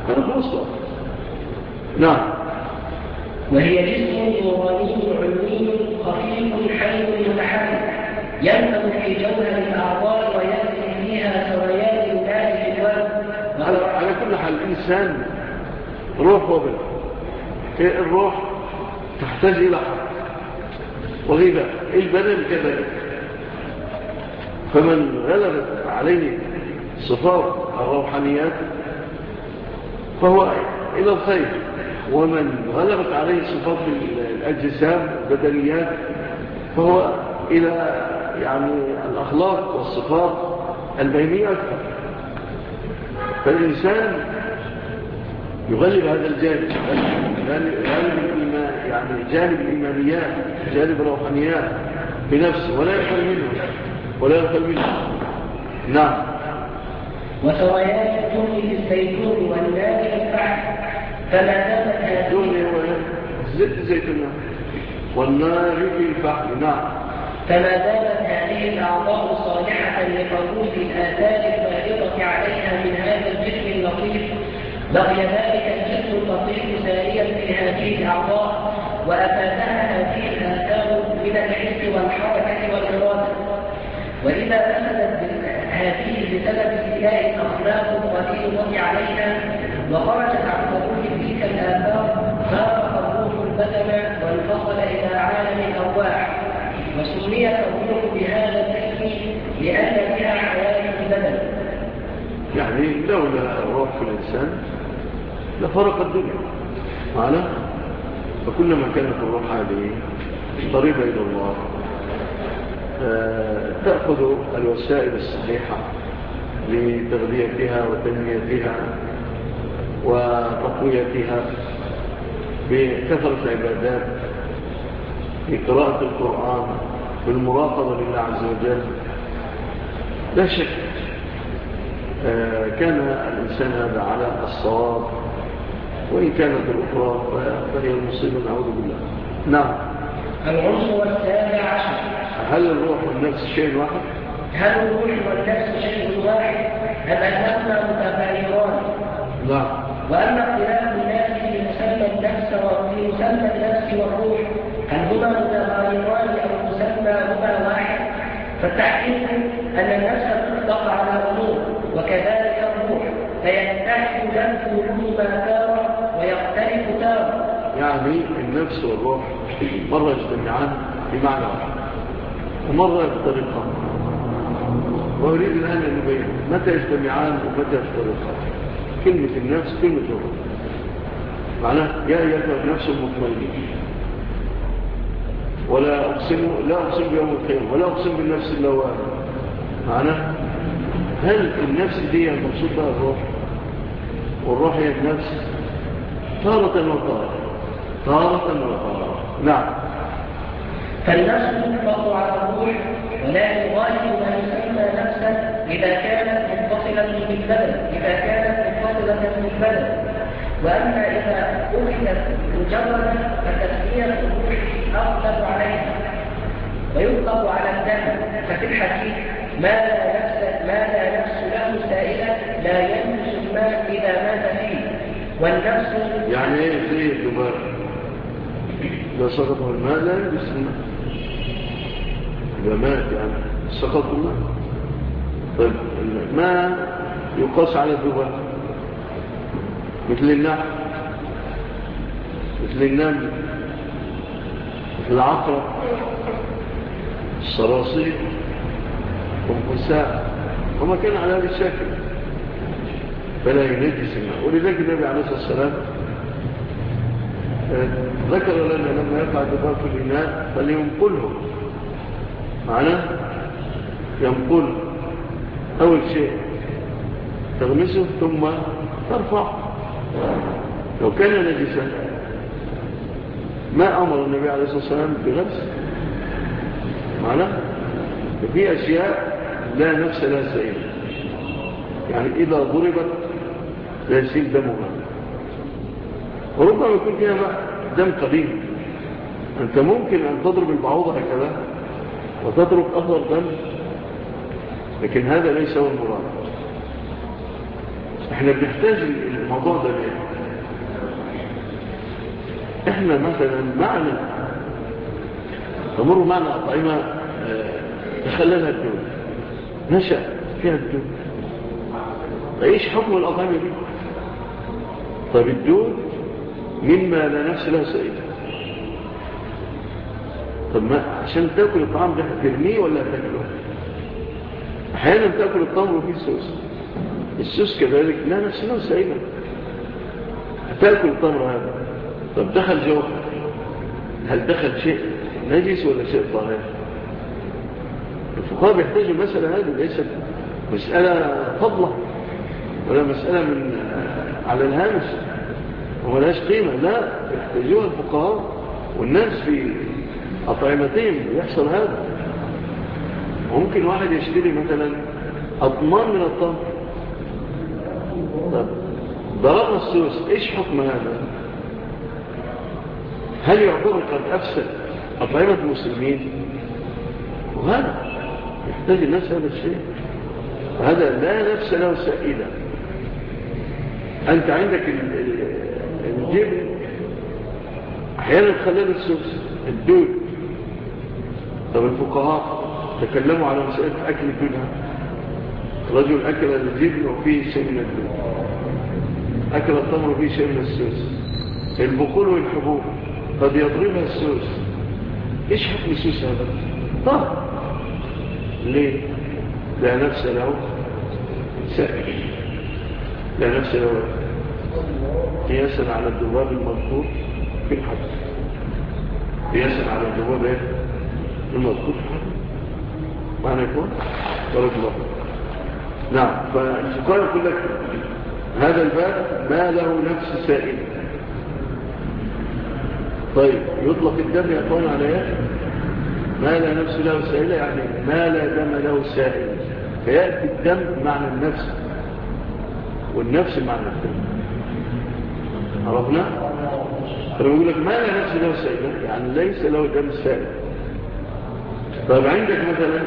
S5: هذا خلاص. نعم.
S6: وهي جسم نوراني علوي خفيف حي متحرك ينفذ في جوهر الأعضاء ويأتي فيها سريان الماء في الوجه.
S5: على كل حال الإنسان روح وبدن. الروح تحتاج إلى حق وغذاء، البدن كذلك. فمن غلبت عليه صفات الروحانيات فهو إلى الخير، ومن غلبت عليه صفات الأجسام البدنيات فهو إلى يعني الأخلاق والصفات البهيمية أكثر. فالإنسان يغلب هذا الجانب، يعني جانب الإيمانيات، جانب الروحانيات بنفسه ولا يخل منه. نعم.
S6: وسريان الدهن في الزيتون والنار في الفحم فما دامت هذه
S5: زيت الزيتون والنار في الفحم. نعم.
S6: فما دامت هذه الأعضاء صالحة لقبول الآثار الفائضة عليها من هذا الجسم اللطيف بقي ذلك الجسم اللطيف ساريا في هذه الأعضاء وأفادها هذه الآثار من الحس والحركة والإرادة. وإذا فسدت هذه بسبب استيلاء الأخلاق الغليظة عليها وخرجت عن قبول تلك الآثار فارق الروح البدن وانفصل إلى عالم الأرواح، وسميت الروح بهذا الاسم لأن فيها حياة البدن.
S5: يعني لولا روح في الإنسان لفرق الدنيا معنا. فكلما كانت الروح هذه قريبة إلى الله تأخذ الوسائل الصحيحة لتغذيتها وتنميتها وتقويتها بكثرة العبادات، بقراءة القرآن، بالمراقبة لله عز وجل. لا شك كان الإنسان هذا على الصواب، وإن كانت الأخرى فهي المصيبة نعوذ بالله. نعم.
S6: العنصر السابع عشر.
S5: هل الروح والنفس شيء واحد؟
S6: هل الروح والنفس شيء واحد أم أنهما متغيران؟
S5: نعم.
S6: وأما اختلاف الناس في مسمى النفس والروح هل هما متغيران أو مسماهما واحد؟ فالتحقيق أن النفس تطلق على أمور وكذلك الروح، فيتحد لفظهما تارة ويختلف تارة.
S5: يعني النفس والروح مرة يجتمعان بمعنى واحد ومرة يفترقان، وأريد الآن أن نبين متى يجتمعان ومتى يفترقان. كلمة النفس كلمة الروح، معناه يا أيها النفس المطمئنة، لا أقسم بيوم القيامة ولا أقسم بالنفس اللوامة. معناه هل النفس دي المقصود بها الروح، والروح هي النفس تارة وتارة. نعم.
S6: فالنفس تطلق على الروح، ولكن غالب ما يسمى نفسا إذا كانت متصلة بالبدن. وأما إذا أخذت مجردا فتسمية الروح أغلب عليها ويطلق على الدم. ففي الحديث ما لا نفس له سائلة لا ينفس الماء إذا مات فيه. والنفس
S5: يعني ايه زي الذباب إذا سقط الماء لا ينفس الماء، إذا مات يعني سقط الماء. طيب ما يقاس على الذباب مثل النحل، مثل النمل، مثل العقرب، الصراصير، والنساء، وما كان على هذا الشكل فلا ينجس الماء. ولذلك النبي عليه الصلاة والسلام ذكر لنا لما يقع الذباب في الإناء فلينقله. معناه ينقل أول شيء تغمسه ثم ترفعه. لو كان نجسا ما أمر النبي عليه الصلاة والسلام بغسل. معناه في أشياء لا نفس لا سائل، يعني إذا ضربت لا يسيل دمها، وربما يكون فيها دم قديم. أنت ممكن أن تضرب البعوضة هكذا وتترك أثر دم، لكن هذا ليس هو المراد. احنا بنحتاج الموضوع ده ليه؟ احنا مثلا معنا تمر معنا أطعمة تخللها الدول نشأ فيها الدول. ايش حكم الأطعمة دي؟ طيب الدول مما لا نفس له سائلة. طب ما عشان تاكل الطعام ده ترميه ولا تاكله؟ احيانا تاكل التمر وفيه سوس، السوس كذلك لا نفس له سائلة. هتاكل التمر هذا، طب دخل جوه، هل دخل شيء نجس ولا شيء طاهر؟ الفقهاء بيحتاجوا المسألة هذه، ليست مسألة فضلة ولا مسألة من على الهامش وملهاش قيمة، لا، يحتاجوها الفقهاء والناس في أطعمتهم يحصل هذا. ممكن واحد يشتري مثلا أطمان من الطمر، طب ضرر السوس، إيش حكم هذا؟ هل يعتبر قد أفسد أطعمة المسلمين؟ وهذا يحتاج الناس هذا الشيء، وهذا لا نفس له سائلة. أنت عندك الجبن أحيانا تخلل السوس الدود. طب الفقهاء تكلموا على مسألة أكل الدود. رجل أكل الجبن وفيه شيء من الدود، أكل التمر وفيه شيء من السوس. البقول والحبوب قد يضربها السوس، إيش حكم السوس هذا؟ طب ليه؟ لا نفس له سائل، لا نفس له قياسا على الذباب المذكور في الحديث، قياسا على الذباب المذكور في الحديث. معنى يكون بارك الله. نعم، فالفقهاء يقول لك هذا الباب ما له نفس سائل. طيب يطلق الدم يا اخوان على ايه؟ ما لا نفس له سائل، يعني ما لا دم له سائل، فيأتي الدم معنى النفس والنفس معنى الدم. عرفنا؟ فيقول لك ما لا نفس له سائل، يعني ليس له دم سائل. طيب عندك مثلا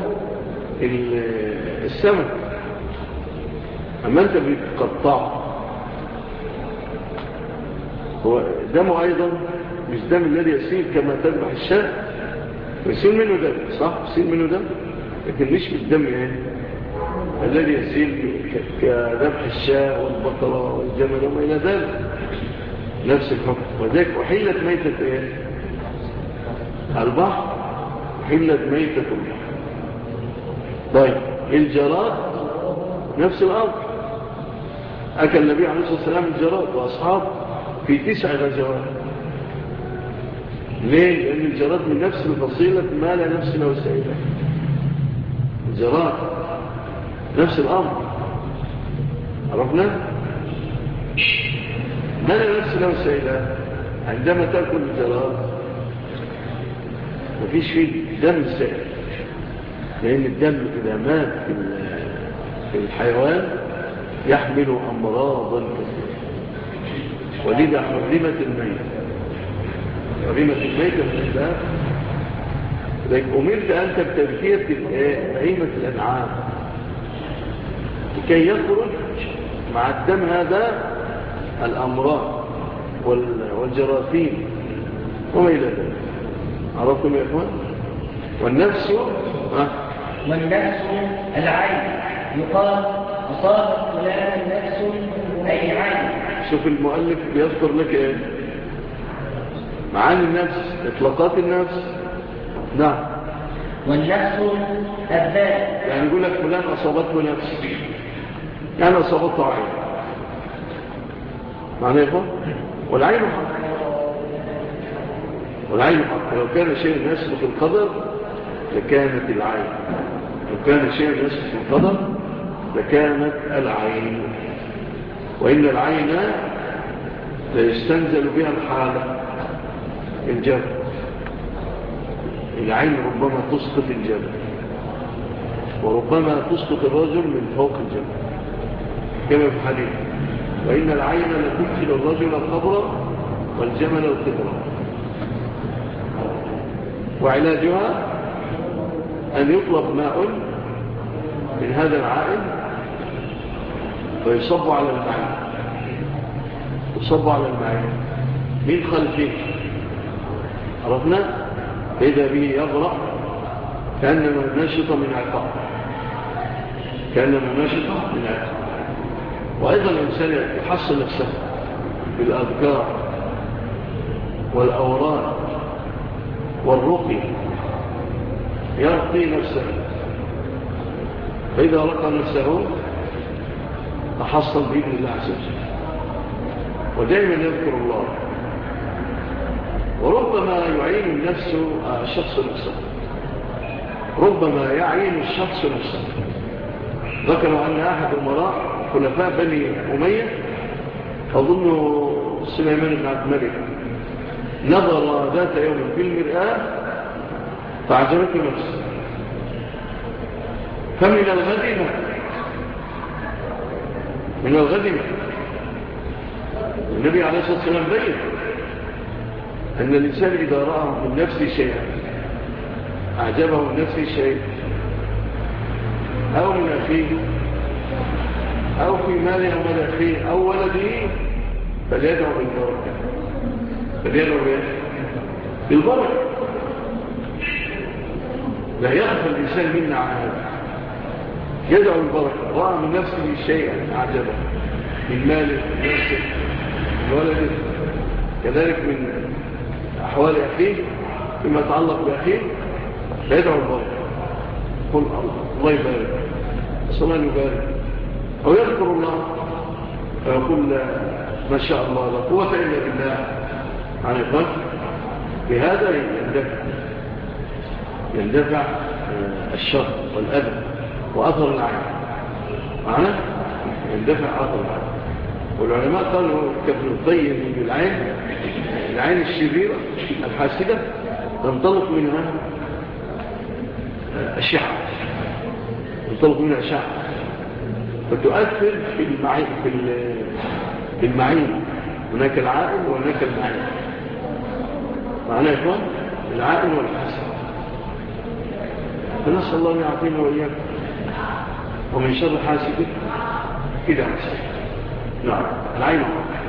S5: السمك، أما أنت بتقطعه هو دمه أيضا مش دم الذي يسيل كما تذبح الشاة، يسيل منه دم، صح؟ يسيل منه دم، لكن مش بالدم يعني الذي يسيل كذبح الشاة والبقرة والجمل وما إلى ذلك، نفس الحكم. وذلك أحيلت ميتة إيه؟ البحر، أحيلت ميتة البحر. طيب الجراد نفس الأمر، أكل النبي عليه الصلاة والسلام الجراد وأصحاب في 9 غزوات. ليه؟ لأن الجراد من نفس الفصيلة ما لا نفس له سائلة. الجراد نفس الأمر، عرفنا؟ ما لا نفس له سائلة. عندما تأكل الجراد مفيش فيه دم سائل، لأن الدم إذا مات في الحيوان يحمل أمراضا كثيرة، ولذا حرمت الميتة، حرمت الميتة من الإسلام. لذلك أمرت أنت بتذكية بهيمة الأنعام لكي يخرج مع الدم هذا الأمراض والجراثيم وما إلى ذلك. عرفتم يا إخوان؟ والنفس
S6: والنفس العين، يقال أصاب فلان نفس أي عين.
S5: شوف المؤلف بيذكر لك ايه معاني النفس، اطلاقات النفس. نعم.
S6: والنفس الذات،
S5: يعني يقول لك فلان اصابته نفس، يعني اصابته عين، معنى يفهم. والعين حق، والعين حق. لو كان شيء يسبق القدر لكانت العين، لو كان شيء يسبق القدر لكانت العين. وإن العين يستنزل بها الحالة، الجبل. العين ربما تسقط الجبل، وربما تسقط الرجل من فوق الجبل كما في الحديث: وإن العين لتدخل الرجل القبر والجمل القبر. وعلاجها أن يطلب ماء من هذا العائل فيصب على المعين، يصب على المعين من خلفه، عرفنا؟ فإذا به يغرق كأنما ناشط من عقاب، كأنما ناشط من عقاب. وأيضا الإنسان يحصل نفسه بالأذكار والأوراد والرقي، يرقي نفسه، فإذا رقى نفسه تحصل بإذن الله عز وجل. ودائما يذكر الله، وربما يعين الشخص نفسه، ربما يعين الشخص نفسه. ذكروا أن أحد أمراء خلفاء بني أمية أظن سليمان بن عبد الملك نظر ذات يوم في المرآة فعجبته نفسه، فمن الغد النبي عليه الصلاة والسلام بين أن الإنسان إذا رأى من نفسه شيئا أعجبه من نفسه شيء أو من أخيه أو في ماله أو من أخيه أو ولده فليدعو بالبركة، فليدعو بالبركة. لا يغفل الإنسان منا عن هذا، يدعو بالبركة. رأى من نفسه شيئا أعجبه من ماله من نفسه من ولده، كذلك من أحوال أخيه فيما يتعلق بأخيه، فيدعو بالبركة، قل الله يبارك، صلى الله يبارك، أو يذكر الله فيقول ما شاء الله لا قوة إلا بالله عن القلب. بهذا يندفع الشر والأذى وأثر العين معنا، يندفع أثر العين. والعلماء قالوا كابن الطيب من العين الشريرة الحاسدة تنطلق منها أشعة، فتؤثر في المعين. هناك العائن وهناك المعين، معناه يكون العائن والحسد. فنسأل الله أن يعطينا وإياكم ومن شر حاسد إذا حسد. نعم، العين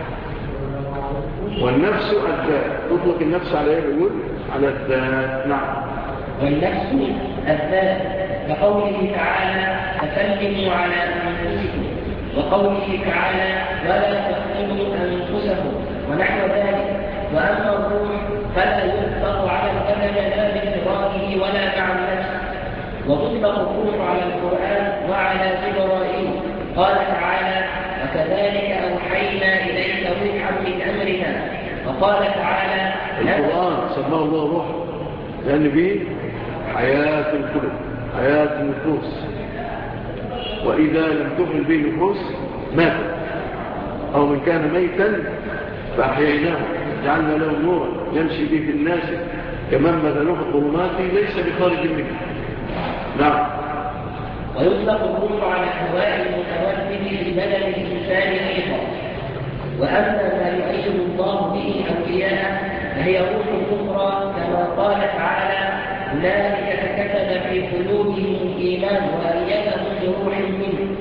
S5: والنفس الذات، تطلق النفس على ايه؟ يقول على الذات. نعم،
S6: والنفس الذات كقوله تعالى فسلموا على أنفسكم، وقوله تعالى ولا تقتلوا أنفسكم ونحو ذلك. وأما الروح فلا يطلق على البدن لا بانفراده ولا مع النفس، وتطلق الروح على القرآن وعلى جبرائيل. قال تعالى وكذلك أوحينا إليك روحا من أمرنا. وقال تعالى
S5: القرآن سماه الله روح لأن به حياة القلوب، حياة النفوس، وإذا لم تخرج به النفوس مات، أو من كان ميتا فأحييناه جعلنا له نورا يمشي به في الناس كمن مثله في الظلمات ليس بخارج منه. نعم.
S6: ويطلق الروح على الهواء المتردد في بدن الإنسان أيضا. وأما ما يؤيد الله به أولياءه فهي روح أخرى كما قال تعالى أولئك كتب في قلوبهم الإيمان وأيدهم بروح منه.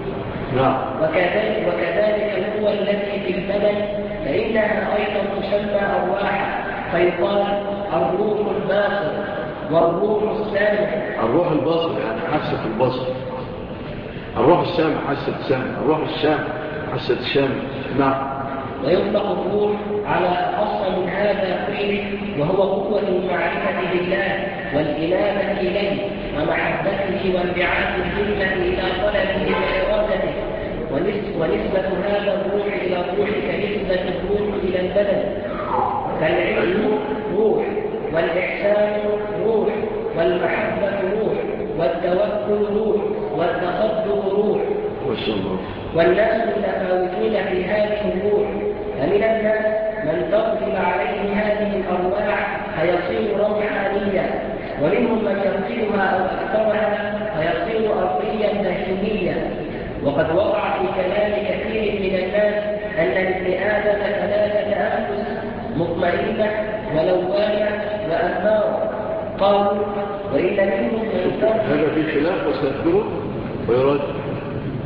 S6: وكذلك هو التي في البدن فإنها أيضا تسمى أرواحا، فيقال الروح الباصر والروح السامع.
S5: الروح الباصر يعني حاسة البصر، الروح السامع حاسة السامع، الروح الشامع حاسة الشامع. نعم.
S6: ويطلق الروح على أصل من هذا كله، وهو قوة المعرفة بالله والإنابة إليه ومحبته وانبعاث الهمة إلى طلبه وإرادته. ونسبة هذا الروح إلى الروح كنسبة الروح إلى البدن، فالعلم روح، والإحسان روح، والمحبة روح، والتوكل روح، والتصدق روح. والناس متفاوتون في هذه الروح، فمن الناس من تغلب عليه هذه الأرواح فيصير روحانيا، ومنهم من يغفلها أو أكثرها فيصير أرضيا بهيميا. وقد وقع في كلام كثير من الناس أن لابن آدم 3 أنفس مطمئنة ولوامة وأمارة. قالوا وإن منهم من
S5: هذا في خلاف وسنذكره ويرد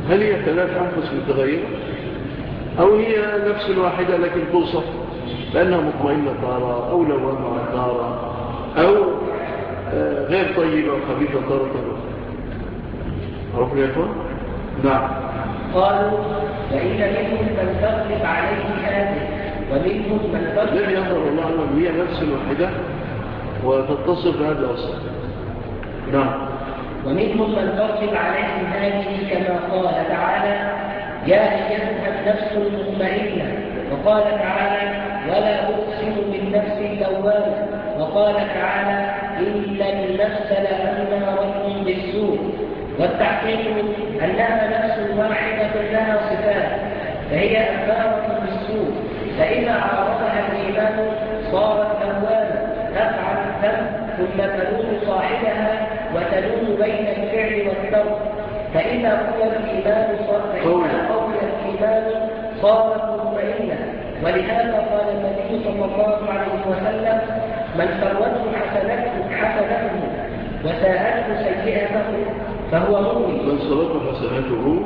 S5: هل هي 3 أنفس متغيرة أو هي نفس واحدة لكن توصف لأنها مطمئنة تارة أو لوامة تارة أو غير طيبة وخبيثة تارة. عرفنا يا أخوان؟ نعم.
S6: قالوا فإن منهم من تغلب عليه هذه ومنهم من تغلب.
S5: لم يظهر الله أنه هي نفس واحدة وتتصف بهذا الأصل. نعم.
S6: ومنهم من تغلب عليه هذه كما قال تعالى يا أيتها النفس المطمئنة، وقال تعالى ولا أقسم بالنفس اللوامة، وقال تعالى إن النفس لأمارة بالسوء. والتحقيق أنها نفس واحدة لها صفات فهي أمارة بالسوء، فإذا عارضها الإيمان صارت لوامة تفعل الذنب ثم تلوم صاحبها وتلوم بين الفعل والترك، فإذا قوي الإيمان صارت مطمئنة. ولهذا قال النبي صلى الله عليه وسلم من سرته حسنته وساءته سيئته فهو مؤمن.
S5: من سرته حسنته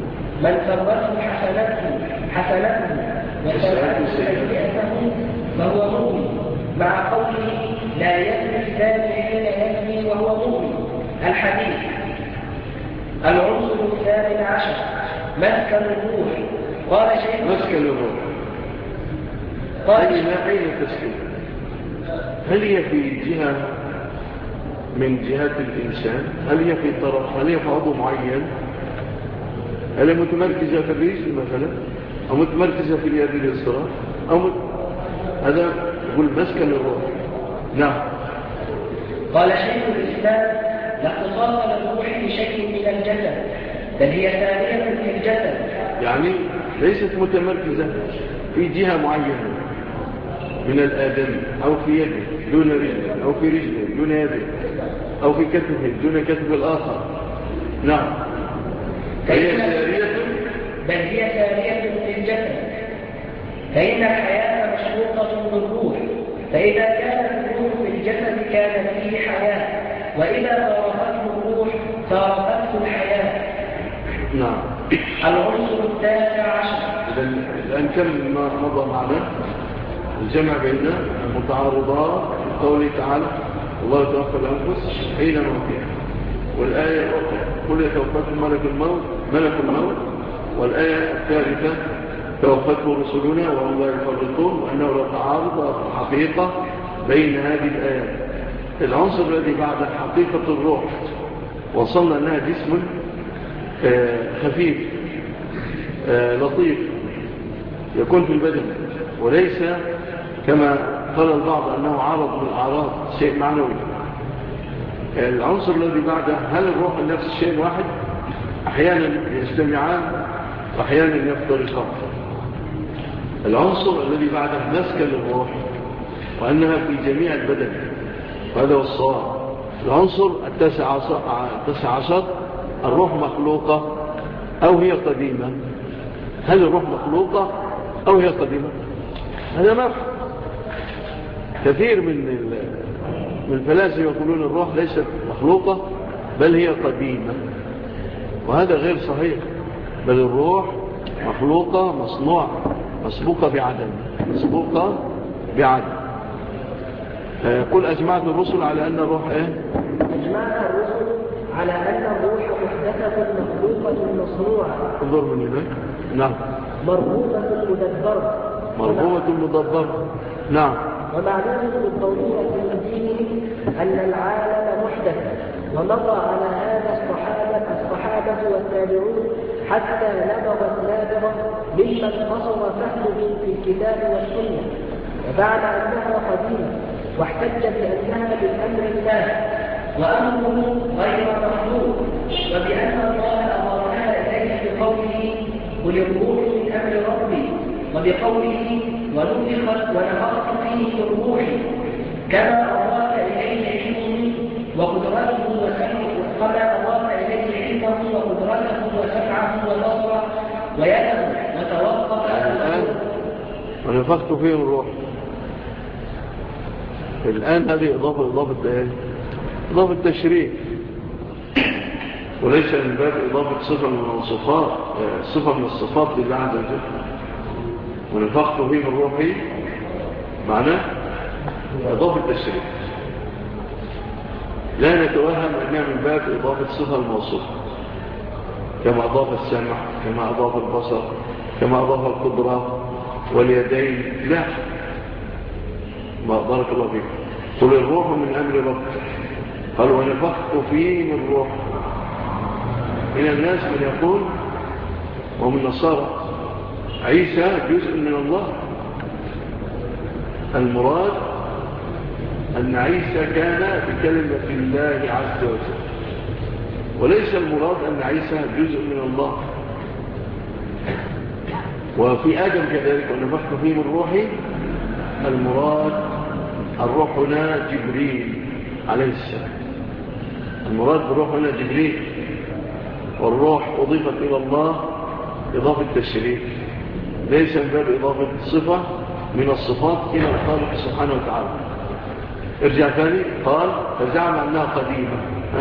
S6: وساءته سيئته فهو مؤمن، مع قوله لا يزني الزاني حين يزني وهو مؤمن. الحديث. العنصر 12 مسكن الروح. قال شيخ
S5: مسكن الروح أين تسكن؟ هل هي في جهة من جهات الإنسان؟ هل هي في طرف؟ هل هي في عضو معين؟ هل هي متمركزة في الرجل مثلا أو متمركزة في اليد اليسرى هذا يقول مسكن الروح. نعم.
S6: قال شيخ الإسلام لا اختصاص للروح بشيء من الجسد بل هي ثانية في الجسد،
S5: يعني ليست متمركزة في جهة معينة من الآدم أو في يده دون رجل أو في رجله دون يده أو في كتفه دون كتف الآخر. نعم.
S6: بل هي ثانية في الجسد، فإن الحياة مشروطة بالروح، فإذا كانت الروح في الجسد كان فيه حياة، وإذا فارقته الروح فارقته الحياة.
S5: نعم.
S6: العنصر 19.
S5: الآن كم ما مضى معنا الجمع بين المتعارضات في قوله تعالى الله توفى الأنفس حين موتها، والآية الأخرى قل يتوفاكم ملك الموت، والآية الثالثة توفته رسلنا وهم لا يفرطون، وأنه لا تعارض حقيقة بين هذه الآيات. العنصر الذي بعد حقيقة الروح وصلنا أنها جسم خفيف لطيف يكون في البدن، وليس كما قال البعض أنه عرض من الأعراض شيء معنوي. العنصر الذي بعده هل الروح النفس شيء واحد؟ أحيانا يجتمعان وأحيانا يفترقان. العنصر الذي بعده مسكن الروح وأنها في جميع البدن، وهذا هو الصواب. العنصر 19 الروح مخلوقة أو هي قديمة. هل الروح مخلوقة أو هي قديمة؟ هذا ما كثير من الفلاسفة يقولون الروح ليست مخلوقة بل هي قديمة، وهذا غير صحيح، بل الروح مخلوقة مصنوعة مسبوقة بعدم. قل أجمعت الرسل على أن الروح
S6: أجمعت الرسل على أن الروح محدثة مخلوقة مصنوعة.
S5: انظر من هنا. نعم. مرغوبة مدبرة. نعم.
S6: ومعلوم بالضرورة من دينهم أن العالم محدث، ومضى على هذا الصحابة والتابعون حتى نبغت نابغة ممن قصر فهمهم في الكتاب والسنة، وبعد أنها قديمة واحتج بأنها بالأمر الله وأمره غير مخلوق، وبأن الله أمرها إليه بقوله قل الروح من أمر ربي، وبقوله ونفخت فيه من روحي، كما أضاف إليه علمه وقدرته وسمعه وبصره ويده وتوقف
S5: الآن ونفخت فيه من روحي. الآن هذه إضافة تشريف. وليس من باب إضافة صفة من الصفات لله عز وجل. ونفخت فيه من روحي معناه إضافة التشريف. لا نتوهم أنها من باب إضافة صفة الموصوف، كما أضاف السمع، كما أضاف البصر، كما أضاف القدرة واليدين. لا، ما بارك الله فيك. قل الروح من أمر ربك، قال ونفخت فيه من روح. من الناس من يقول ومن النصارى عيسى جزء من الله. المراد أن عيسى كان بكلمة الله عز وجل، وليس المراد أن عيسى جزء من الله. وفي آدم كذلك ونفخت فيه من روحي، المراد الروح هنا جبريل عليه السلام. المراد بالروح هنا جبريل، والروح أضيفت إلى الله إضافة تشريف، ليس من باب إضافة صفة من الصفات إلى الخالق سبحانه وتعالى. ارجع ثاني، قال فزعم أنها قديمة.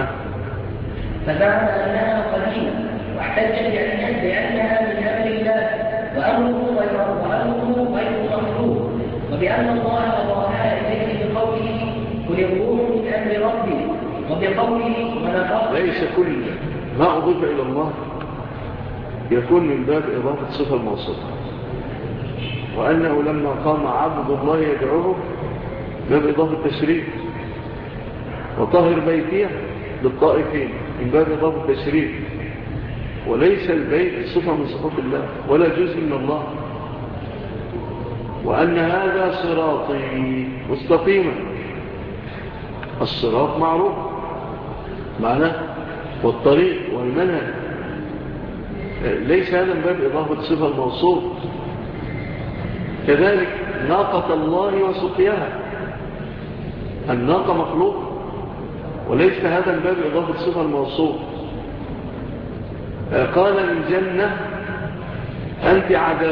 S6: فزعم أنها قديمة واحتج بأنها من أمر الله وأمره غير مخلوق، وبأن الله أضافها إليه بقوله قل الروح من أمر ربي، وبقوله ونفخت.
S5: ليس كل ما أضيف إلى الله يكون من باب إضافة صفة الموصوفة، وأنه لما قام عبد الله يدعوه باب إضافة تشريف، وطهر بيتيه للطائفين من باب إضافة تشريف، وليس البيت صفة من صفات الله ولا جزء من الله. وأن هذا صراطي مستقيما، الصراط معروف معناه والطريق والمنهج، ليس هذا من باب إضافة صفة الموصوف. كذلك ناقة الله وسقياها، الناقة مخلوق وليس هذا من باب إضافة صفة الموصوف. قال للجنة أنت عذاب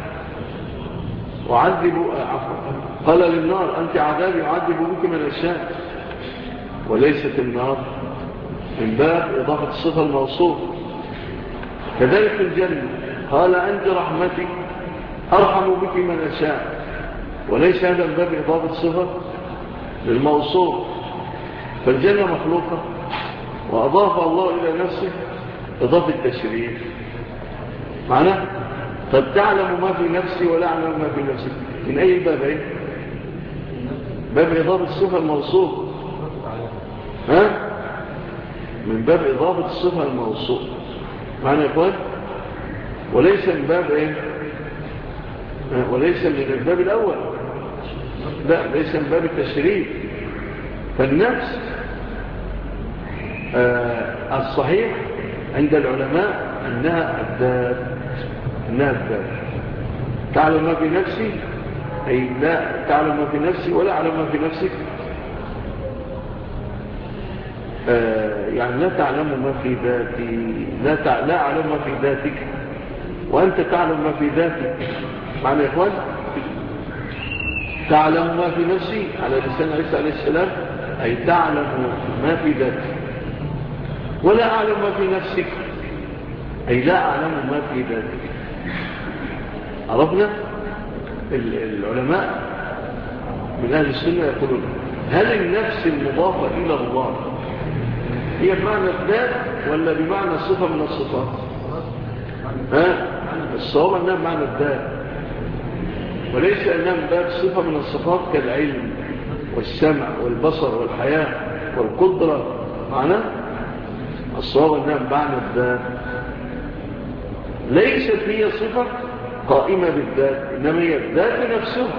S5: وعذب قال للنار أنت عذاب يعذب بك من أشياء، وليست النار من باب إضافة الصفة الموصوف. كذلك في الجنة قال أنت رحمتي أرحم بك من أشاء، وليس هذا من باب إضافة صفة للموصوف. فالجنة مخلوقة وأضاف الله إلى نفسه إضافة تشريف، معناه قد تعلم ما في نفسي ولا أعلم ما في نفسي. من أي باب؟ أي باب إضافة الصفة الموصوف، من باب إضافة الصفة الموصوف، معنى يا إخوان، وليس من باب إيه؟ وليس من الباب الأول، لا، ليس من باب التشريف. فالنفس الصحيح عند العلماء أنها الذات، تعلم ما في نفسي، أي لا تعلم ما في نفسي ولا أعلم ما في نفسك، يعني لا تعلم ما في ذاتي، لا أعلم ما في ذاتك وأنت تعلم ما في ذاتك. معنى يا إخوان، تعلم ما في نفسي على لسان عيسى عليه السلام، أي تعلم ما في ذاتك، ولا أعلم ما في نفسك، أي لا أعلم ما في ذاتك. عرفنا؟ العلماء من أهل السنة يقولون هل النفس المضافة إلى الله هي بمعنى الذات ولا بمعنى صفة من الصفات؟ الصواب أنها بمعنى الذات، وليس أنها من باب صفة من الصفات كالعلم والسمع والبصر والحياة والقدرة. معنى الصواب أنها بمعنى الذات، ليست هي صفة قائمة بالذات، إنما هي الذات نفسها.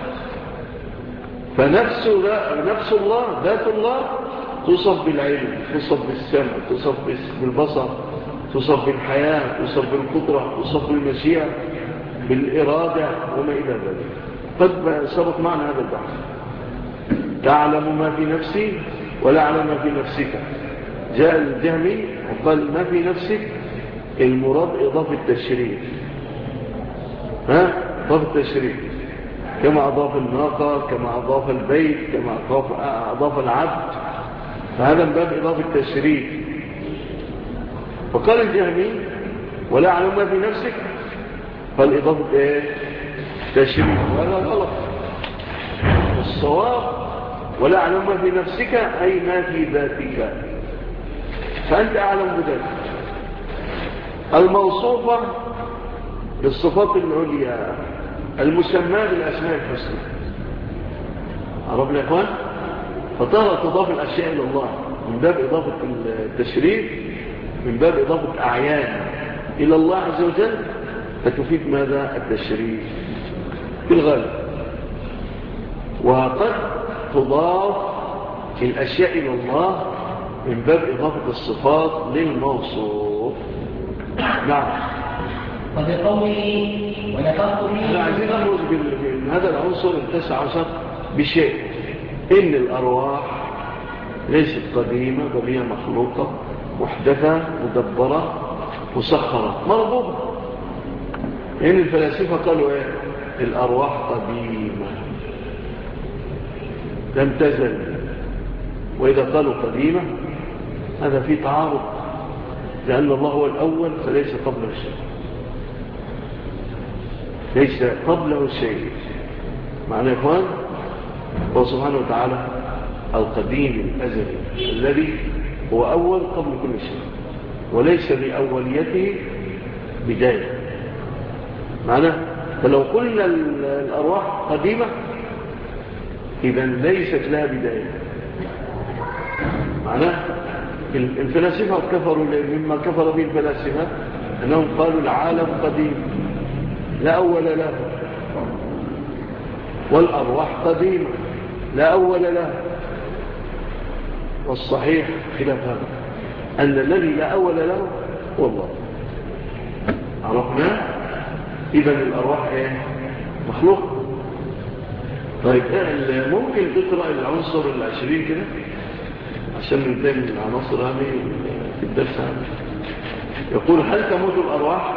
S5: فنفس الله، ذات الله، توصف بالعلم، توصف بالسمع، توصف بالبصر، توصف بالحياة، توصف بالقدرة، توصف بالمشيئة، بالإرادة وما إلى ذلك. قد سبق معنا هذا البحث. تعلم ما في نفسي ولا أعلم ما في نفسك. جاء الجهمي وقال ما في نفسك المراد إضافة التشريف، إضافة التشريف، كما أضاف الناقة، كما أضاف البيت، كما أضاف العبد، فهذا من باب إضافة التشريف. فقال الجهمي ولا أعلم ما في نفسك، قال إضافة إيه؟ تشريف، وهذا غلط. الصواب ولا أعلم ما في نفسك أي ما في ذاتك، فأنت أعلم بذاتك الموصوفة بالصفات العليا المسمى بالأسماء الحسنى. عرفنا يا إخوان؟ فترى تضاف الأشياء إلى الله من باب إضافة التشريف، من باب إضافة أعيان إلى الله عز وجل، فتفيد ماذا؟ التشريف في الغالب. وقد تضاف الأشياء إلى الله من باب إضافة الصفات للموصوف. نعم.
S6: وبقوله ونفخت فيه.
S5: أنا عايزين نخرج من هذا العنصر 19 بشيء، إن الأرواح ليست قديمة بل هي مخلوقة محدثة مدبرة مسخرة مربوطة. لأن الفلاسفة قالوا إيه؟ الأرواح قديمة لم تزل، وإذا قالوا قديمة هذا فيه تعارض، لأن الله هو الأول فليس قبله شيء، ليس قبله شيء. معنى يا إخوان هو سبحانه وتعالى القديم الأزلي الذي هو أول قبل كل شيء، وليس لأوليته بداية. معنى فلو قلنا الأرواح قديمة إذن ليست لها بداية. معنى الفلاسفة كفروا مما كفر به الفلاسفة أنهم قالوا العالم قديم لا أول له، والأرواح قديمة لا أول له. والصحيح خلاف هذا، أن الذي لا أول له هو الله. عرفنا إذن الأرواح إيه؟ مخلوق. طيب ممكن تقرأ العنصر 20 كده عشان ننتهي من العناصر هذه في الدرس هذا. يقول هل تموت الأرواح؟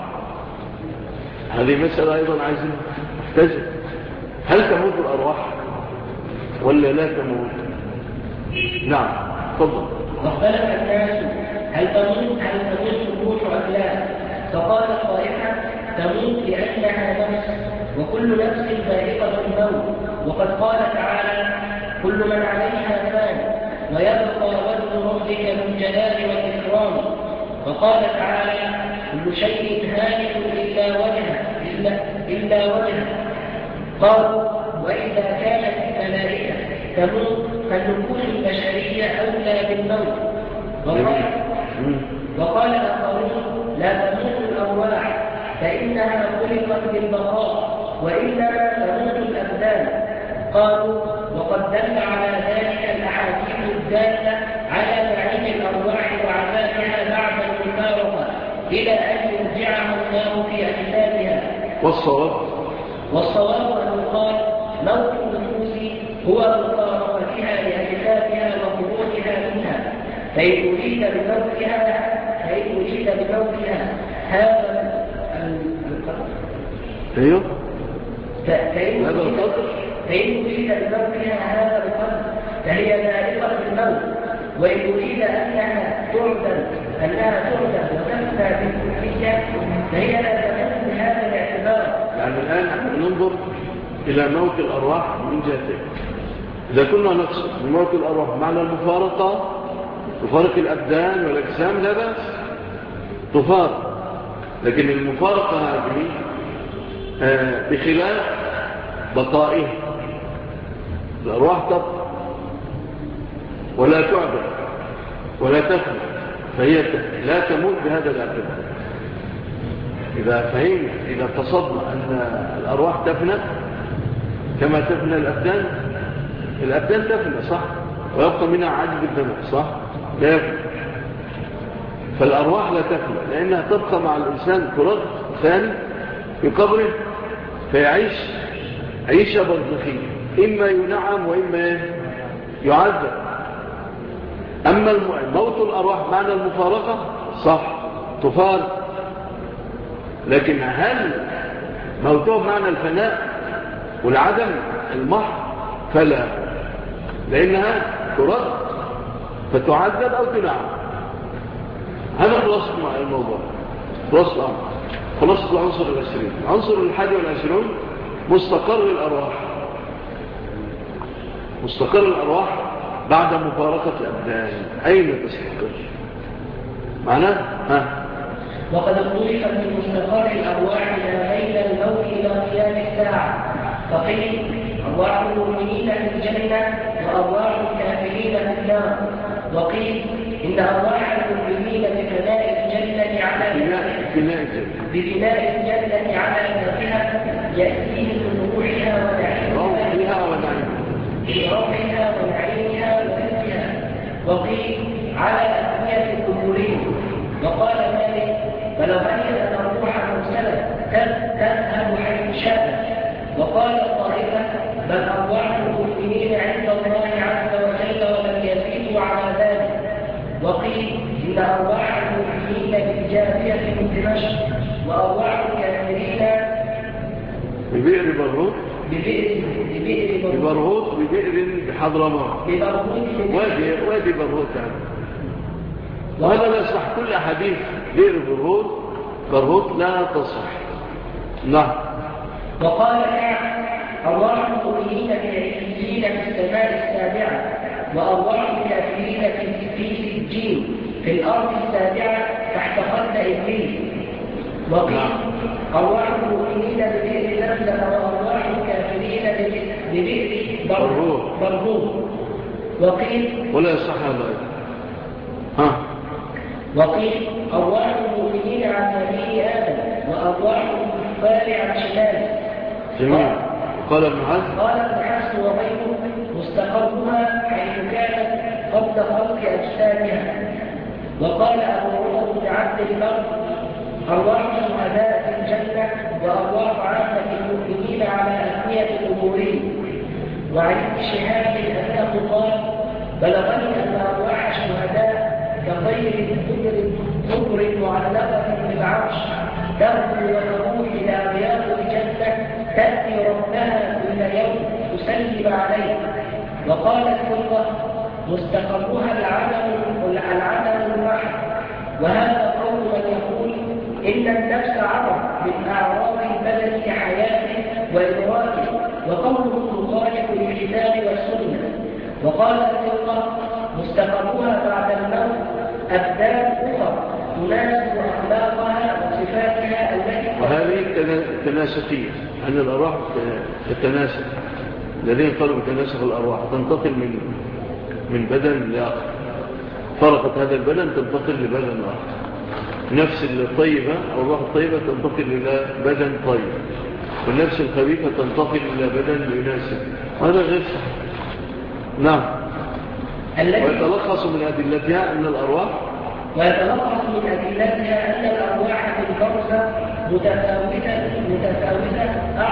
S5: هذه مسألة أيضا عايزين نحتاج. هل تموت الأرواح ولا لا تموت؟ نعم تفضل.
S6: واختلف الناس هل تموت الروح أم لا؟ فقال طائفة تموت لأنها نفس، وكل نفس ذائقة الموت، وقد قال تعالى كل من عليها فان ويبقى وجه ربك ذو الجلال والإكرام. وقال تعالى كل شيء هالك إلا وجهه. قالوا وإذا كانت الملائكة تموت فالنفوس البشرية أولى بالموت. وقال آخرون لا تموت الأرواح فإنها خلقت بالبقاء وإنما تموت الأبدان. قالوا وقد دل على ذلك الأحاديث الدالة على تعيين الأرواح وعذابها بعد المفارقة إلى أن يرجعها الله في أجسادها. والصواب أن يقال موت النفوس هو مفارقتها لأجسادها وخروجها منها، فإن أريد بموتها هذا القدر.
S5: أيوه.
S6: فإن أريد بموتها هذا القدر فهي ذائقة الموت، وإن أريد أنها تعدل وتفنى بالكلية فهي لا تموت بهذا الاعتبار.
S5: يعني الآن نحن ننظر إلى موت الأرواح من جهتين. إذا كنا نقصد بموت الأرواح معنى المفارقة، تفارق الأبدان والأجسام لا بأس تفارق، لكن المفارقة هذه بخلاف بقائه. الأرواح تبقى ولا تعبد ولا تفنى، فهي لا تموت بهذا الاعتبار. إذا فهمنا إذا قصدنا أن الأرواح تفنى كما تفنى الأبدان تفنى صح، ويبقى منها عجز الدماء صح، لا يفنى. فالأرواح لا تفنى لأنها تبقى مع الإنسان ترد ثاني في قبره فيعيش عيشة برزخية، إما ينعم وإما يعذب. أما موت الأرواح معنى المفارقة صح تفارق، لكن هل موتهم معنى الفناء والعدم المحض؟ فلا، لأنها ترد فتعذب أو تنعم. هذا خلاصة الموضوع، خلاصة الأمر، خلاصة العنصر العشرين. عنصر 21 مستقر الأرواح. مستقر الأرواح بعد مفارقة الأبدان أين تستقر؟ معناه
S6: وقد اختلف في مستقر الأرواح ما بين الموت إلى قيام الساعة، فقيل أرواح المؤمنين في الجنة وأرواح الكافرين في النار، وقيل إن أرواح المؤمنين بفناء الجنة على ذاتها يأتيهم من روحها ونعيمها وذكرها، وقيل على أثنية القبورين. وقال مالك بلغني أن الروح مرسلة تذهب حيث شاءت. وقال طائفة بل أرواح المؤمنين عند الله عز وجل ولم يزيدوا على ذلك. وقيل إن أرواح المؤمنين بالجافية من دمشق وأرواح الكافرين
S5: ببئر برهوت ببئر بحضرموت وادي برهوت وهذا لا يصح. كل أحاديث بئر برهوت لا تصح. نعم.
S6: وقال أرواح المؤمنين في العليين في السماء السابعة وأرواح الكافرين في سجين في الأرض السابعة تحت خلد إبليس. وقيل أرواح المؤمنين ببئر زمزم وأرواح الكافرين ببئر برهوت. وقيل
S5: ولا يصح هذا.
S6: وقيل أرواح المؤمنين عن يمين آدم وأرواح الكفار عن شماله.
S5: جميل. قال ابن
S6: حسن وغيره مستقرها حيث كانت قبل خلق أجسامها. وقال أبو عمر بن عبد البر أرواح الشهداء في الجنة وأرواح عامة المؤمنين على أثنية أمورهم. وعن ابن شهاب أنه قال بلغني أن أرواح الشهداء كطير كبر معلقة بالعرش تغدو وتروح إلى رياض الجنة تأتي ربها كل يوم تسلم عليه. وقال الفضة مستقرها العمل المحض. وهذا قول من يقول إن النفس عرض من أعراض البدن كحياته وإدراكه، وقوله مخالف للكتاب والسنة. وقال الفضة مستقرها بعد الموت أبدان أخرى تناسب أخلاقها وصفاتها التي
S5: وهذه التناسقية أن الأرواح تتناسق. الذين قالوا بتناسق الأرواح تنتقل من بدن لآخر، فرقت هذا البدن تنتقل لبدن آخر. نفس الطيبة أو الروح الطيبة تنتقل إلى بدن طيب، والنفس الخبيثة تنتقل إلى بدن يناسب. هذا غير صحيح. نعم. ويتلخص من أدلتها أن الأرواح
S6: في البرزة متفاوتة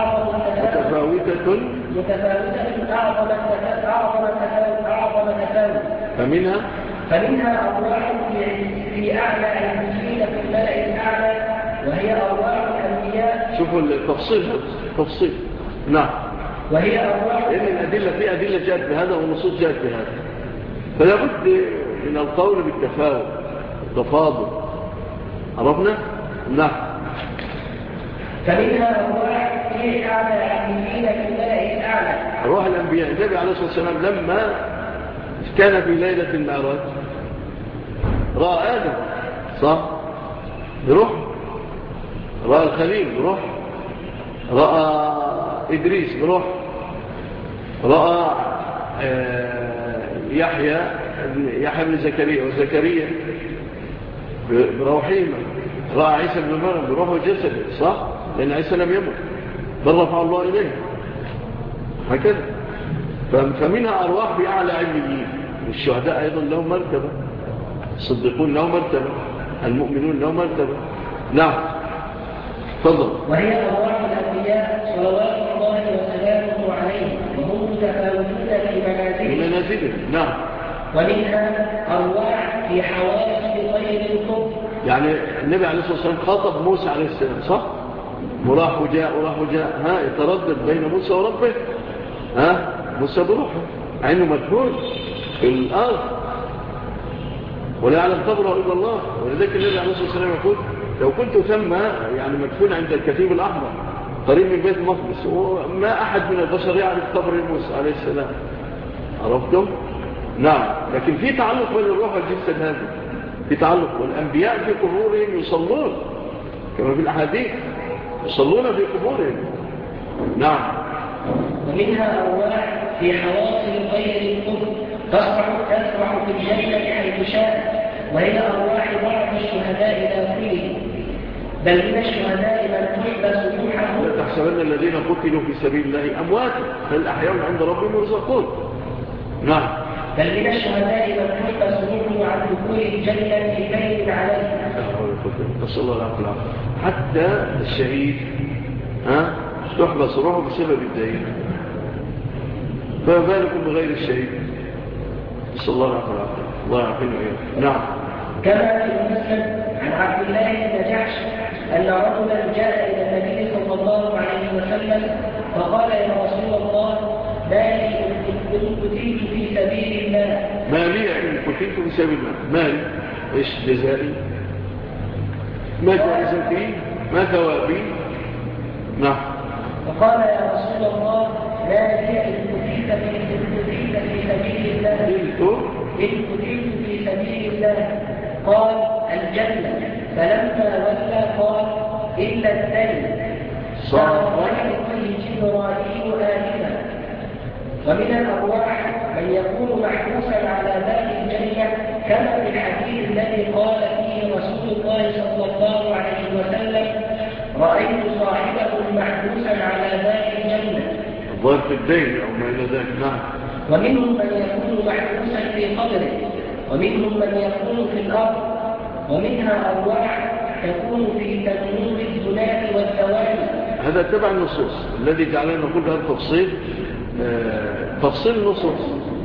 S6: أعظم تفاوت. فمنها أرواح في أعلى علميين في الملأ الأعلى وهي أرواح الأنبياء.
S5: شوفوا التفصيل. نعم.
S6: وهي أرواح
S5: لأن الأدلة في أدلة جاءت بهذا ونصوص جاءت بهذا، فلا بد من القول بالتفاوت التفاضل. عرفنا؟ نعم.
S6: فمنها أرواح في أعلى علميين في الملأ الأعلى.
S5: أرواح الأنبياء. النبي عليه الصلاة والسلام لما كان في ليلة المعراج رأى آدم صح بروح، رأى الخليل بروح، رأى إدريس بروح، رأى يحيى بن زكريا وزكريا بروحهما، رأى عيسى بن مريم بروح وجسد صح، لأن عيسى لم يمت بل رفع الله إليه هكذا. فمنها أرواح بأعلى علميين. الشهداء أيضا لهم مرتبة، الصديقون لهم مرتبة، المؤمنون لهم مرتبة. نعم تفضل.
S6: وهي أرواح الأنبياء صلوات الله وسلامه عليه وهم متفاوتون في
S5: منازلهم. نعم.
S6: ومنها أرواح في حوادث غير الكفر.
S5: يعني النبي عليه الصلاة والسلام خاطب موسى عليه السلام صح؟ وراح وجاء يتردد بين موسى وربه. موسى بروحه عينه مدفون في الأرض ولا يعلم قبره إلا الله. ولذلك النبي عليه الصلاة والسلام يقول لو كنت ثم يعني مدفون عند الكتيب الأحمر قريب من بيت المقدس وما أحد من البشر يعرف قبر موسى عليه السلام. عرفتم؟ نعم. لكن في تعلق بين الروح والجسد هذا، في تعلق. والأنبياء في قبورهم يصلون كما في الأحاديث، يصلون في قبورهم. نعم.
S6: ومنها أرواح في حواصل غير القبر تسرح في الجنة حيث شاء، وهي أرواح بعض الشهداء لا كلهم، بل من الشهداء من تحبس روحه.
S5: لا تحسبن الذين قتلوا في سبيل الله أمواتا بل أحياء عند ربهم يرزقون. نعم.
S6: بل من الشهداء من تحبس روحه عن دخول الجنة بكيد عليه.
S5: نسأل الله العافية. حتى الشهيد تحبس روحه بسبب الدين، فما بالكم بغير الشهيد؟ نسأل الله العافية. الله يعافينا وإياكم. نعم.
S6: كما في المسلم عن عبد الله بن جحش أن رجلا جاء إلى النبي صلى الله عليه وسلم فقال يا رسول الله ما لي إن قتلت في سبيل الله.
S5: ما لي إن قتلت في سبيل الله، ما لي إيش جزائي؟ ما جائزتي؟ ما ثوابي؟ نعم.
S6: فقال يا رسول الله ما لي إن قتلت في سبيل الله. إن قتلت في سبيل الله. قال الجنة. فلما ولى قال إلا الدين. فأخرجه جبرائيل آلفا. ومن الأرواح من يكون محبوسا على باب الجنة كما في الحديث الذي قال فيه رسول الله صلى الله عليه وسلم رأيت صاحبكم محبوسا على باب الجنة.
S5: ضرب الدين أو ما إلى ذلك. نعم.
S6: ومنهم من يكون محبوسا في قبره، ومنهم من يكون في الأرض. ومنها أرواح تكون في تنور الزناد والثواني.
S5: هذا تبع النصوص الذي جعلنا نقول هذا التفصيل تفصيل النصوص.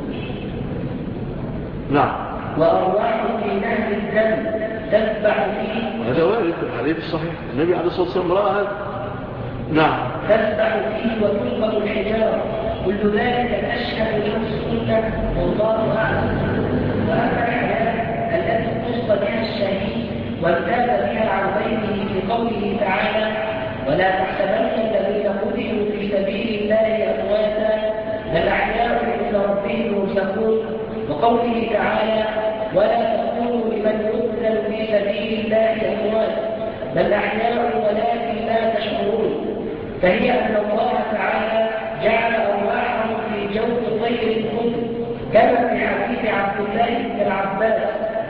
S5: نعم.
S6: وأرواح في نهر الدم تتبع فيه.
S5: هذا وارد في الحديث الصحيح، النبي عليه الصلاة والسلام رأى هذا. نعم.
S6: تتبع فيه وتلقى الحجارة. كل ذلك أشهد له السنة والله أعلم. وأما الحياة التي قصد بها الشهيد وامتاز بها عن غيره في قوله تعالى ولا تحسبن الذين قتلوا في سبيل الله أمواتا بل أحياء عند ربهم يرزقون. وقوله تعالى ولا تقولوا لمن يقتل في سبيل الله أموات بل أحياء ولكن لا تشعرون. فهي أن الله تعالى جعل أرواحهم في جوف طير الخضر كما في حديث عبد الله بن العباس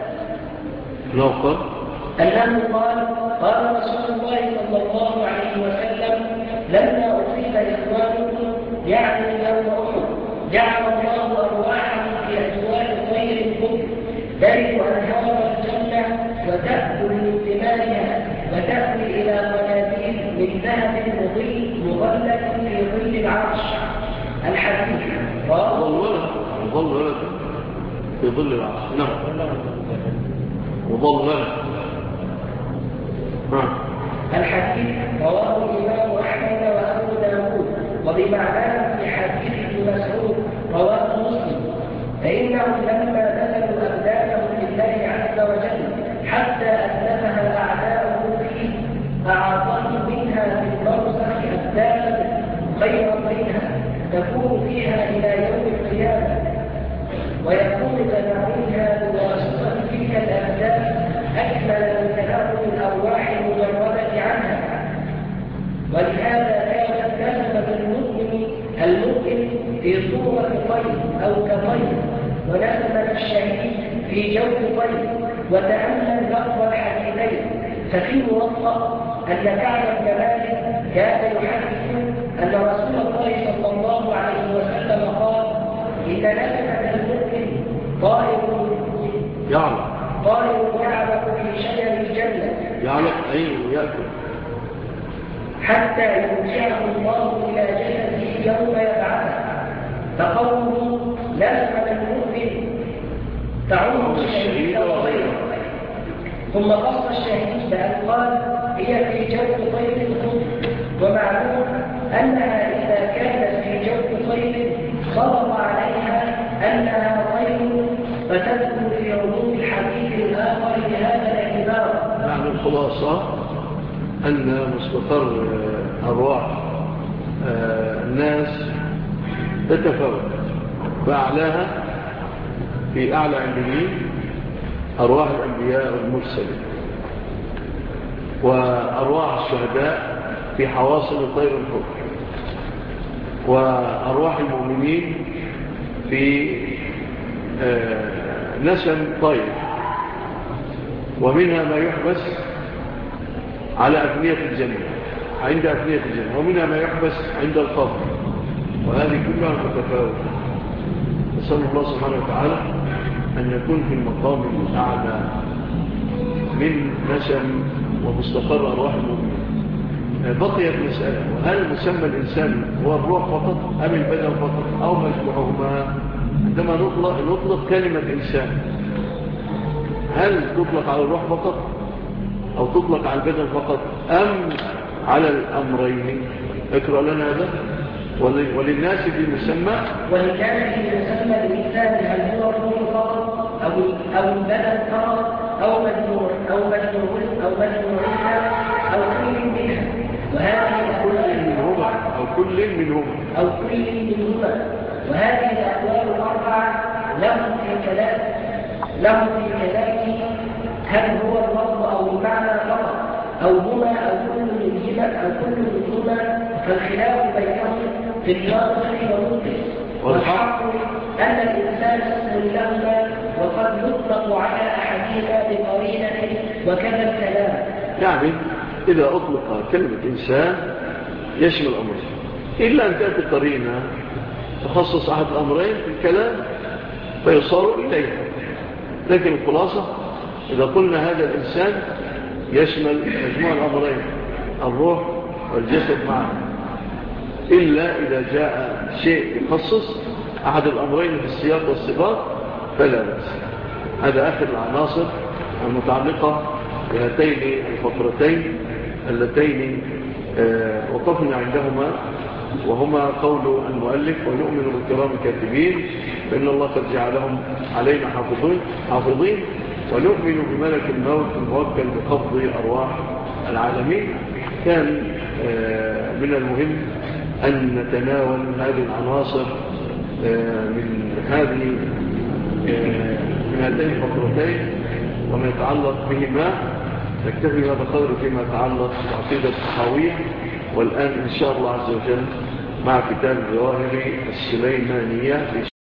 S6: أنه قال رسول الله صلى الله عليه وسلم لما أصيب إخوانكم يعني يوم أحد جعل الله أرواحهم في أجواء طير الخضر ترد أنهار الجنة وتأكل من ثمارها وتأوي إلى قناديل من ذهب مظلل في ظل العرش. الحديث
S5: مظلل في ظل العرش. نعم. مظلل.
S6: الحديث رواه الإمام أحمد وأبو داود وبمعناه في حديث ابن مسعود رواه مسلم. فإنهم لما بذلوا أبدانهم لله عز وجل حتى أتلفها أعداؤه فيه أعطاه منها في البرزخ أبدانا خيرا منها تكون فيها إلى يوم القيامة ويكون تناولها بواسطة تلك الأبدان أكمل من تناول الأرواح المجردة عنها. ولهذا كانت نسبة المؤمن في صورة طير أو كطير ونسبة الشهيد في جوف طير. وتأمل لفظ الحديثين ففي موطأ أن كعب بن مالك كان يحدث أن رسول الله صلى الله عليه وسلم قال إن نسبة المؤمن طائر يعلق في شجر الجنة
S5: يأكل
S6: حتى يرجعه الله إلى جسده يوم يبعثه. فقوله نسبة المؤمن تعم الشهيد وغيره. ثم قص الشهيد بأن قال هي في جوف طير الخضر. ومعلوم أنها إذا كانت في جوف طير صدق عليها أنها طير فتدخل في عموم الحديث
S5: الخلاصة أن مستقر أرواح الناس تتفاوت، فأعلاها في أعلى علمين أرواح الأنبياء والمرسلين، وأرواح الشهداء في حواصل طير الحر، وأرواح المؤمنين في نسم طير، ومنها ما يحبس على أفنية الجنة عند أفنية الجنة، ومنها ما يحبس عند القبر، وهذه كلها متفاوتة. نسأل الله سبحانه وتعالى أن نكون في المقام الأعلى من نسم ومستقر أرواح المؤمنين. بقيت مسألة، وهل مسمى الإنسان هو الروح فقط أم البدن فقط أو مجموعهما؟ عندما نطلق كلمة إنسان، هل تطلق على الروح فقط أو تطلق على البدن فقط أم على الأمرين؟ اقرأ لنا هذا. وللناس في المسمى
S6: الإنسان هل هو الروح فقط أو البدن فقط أو مجموعة أو كل منها، وهذه
S5: كل منهما،
S6: وهذه الأقوال الأربعة لهم في كلامه هل هو اللفظ أو المعنى فقط أو هما أو كل منهما، فالخلاف بينهم في الناطق والمنطق، والحق أن الإنسان اسم لهما وقد يطلق على أحدهما بقرينة، وكذا الكلام.
S5: يعني إذا أطلق كلمة إنسان يشمل أمرين، إلا أن تأتي قرينة تخصص أحد الأمرين في الكلام فيصار إليها. لكن الخلاصة إذا قلنا هذا الإنسان يشمل مجموع الأمرين الروح والجسد معا، إلا إذا جاء شيء يخصص أحد الأمرين في السياق والصفات فلا بأس. هذا آخر العناصر المتعلقة بهاتين الفقرتين اللتين وقفنا عندهما، وهما قول المؤلف ونؤمن بالكرام الكاتبين فإن الله قد جعلهم علينا حافظين، ونؤمن بملك الموت الموكل بقبض أرواح العالمين. كان من المهم أن نتناول هذه العناصر من هاتين الفقرتين وما يتعلق بهما. نكتفي بهذا القدر فيما يتعلق بعقيدة الطحاوية، والآن إن شاء الله عز وجل مع كتاب الظواهر السليمانية.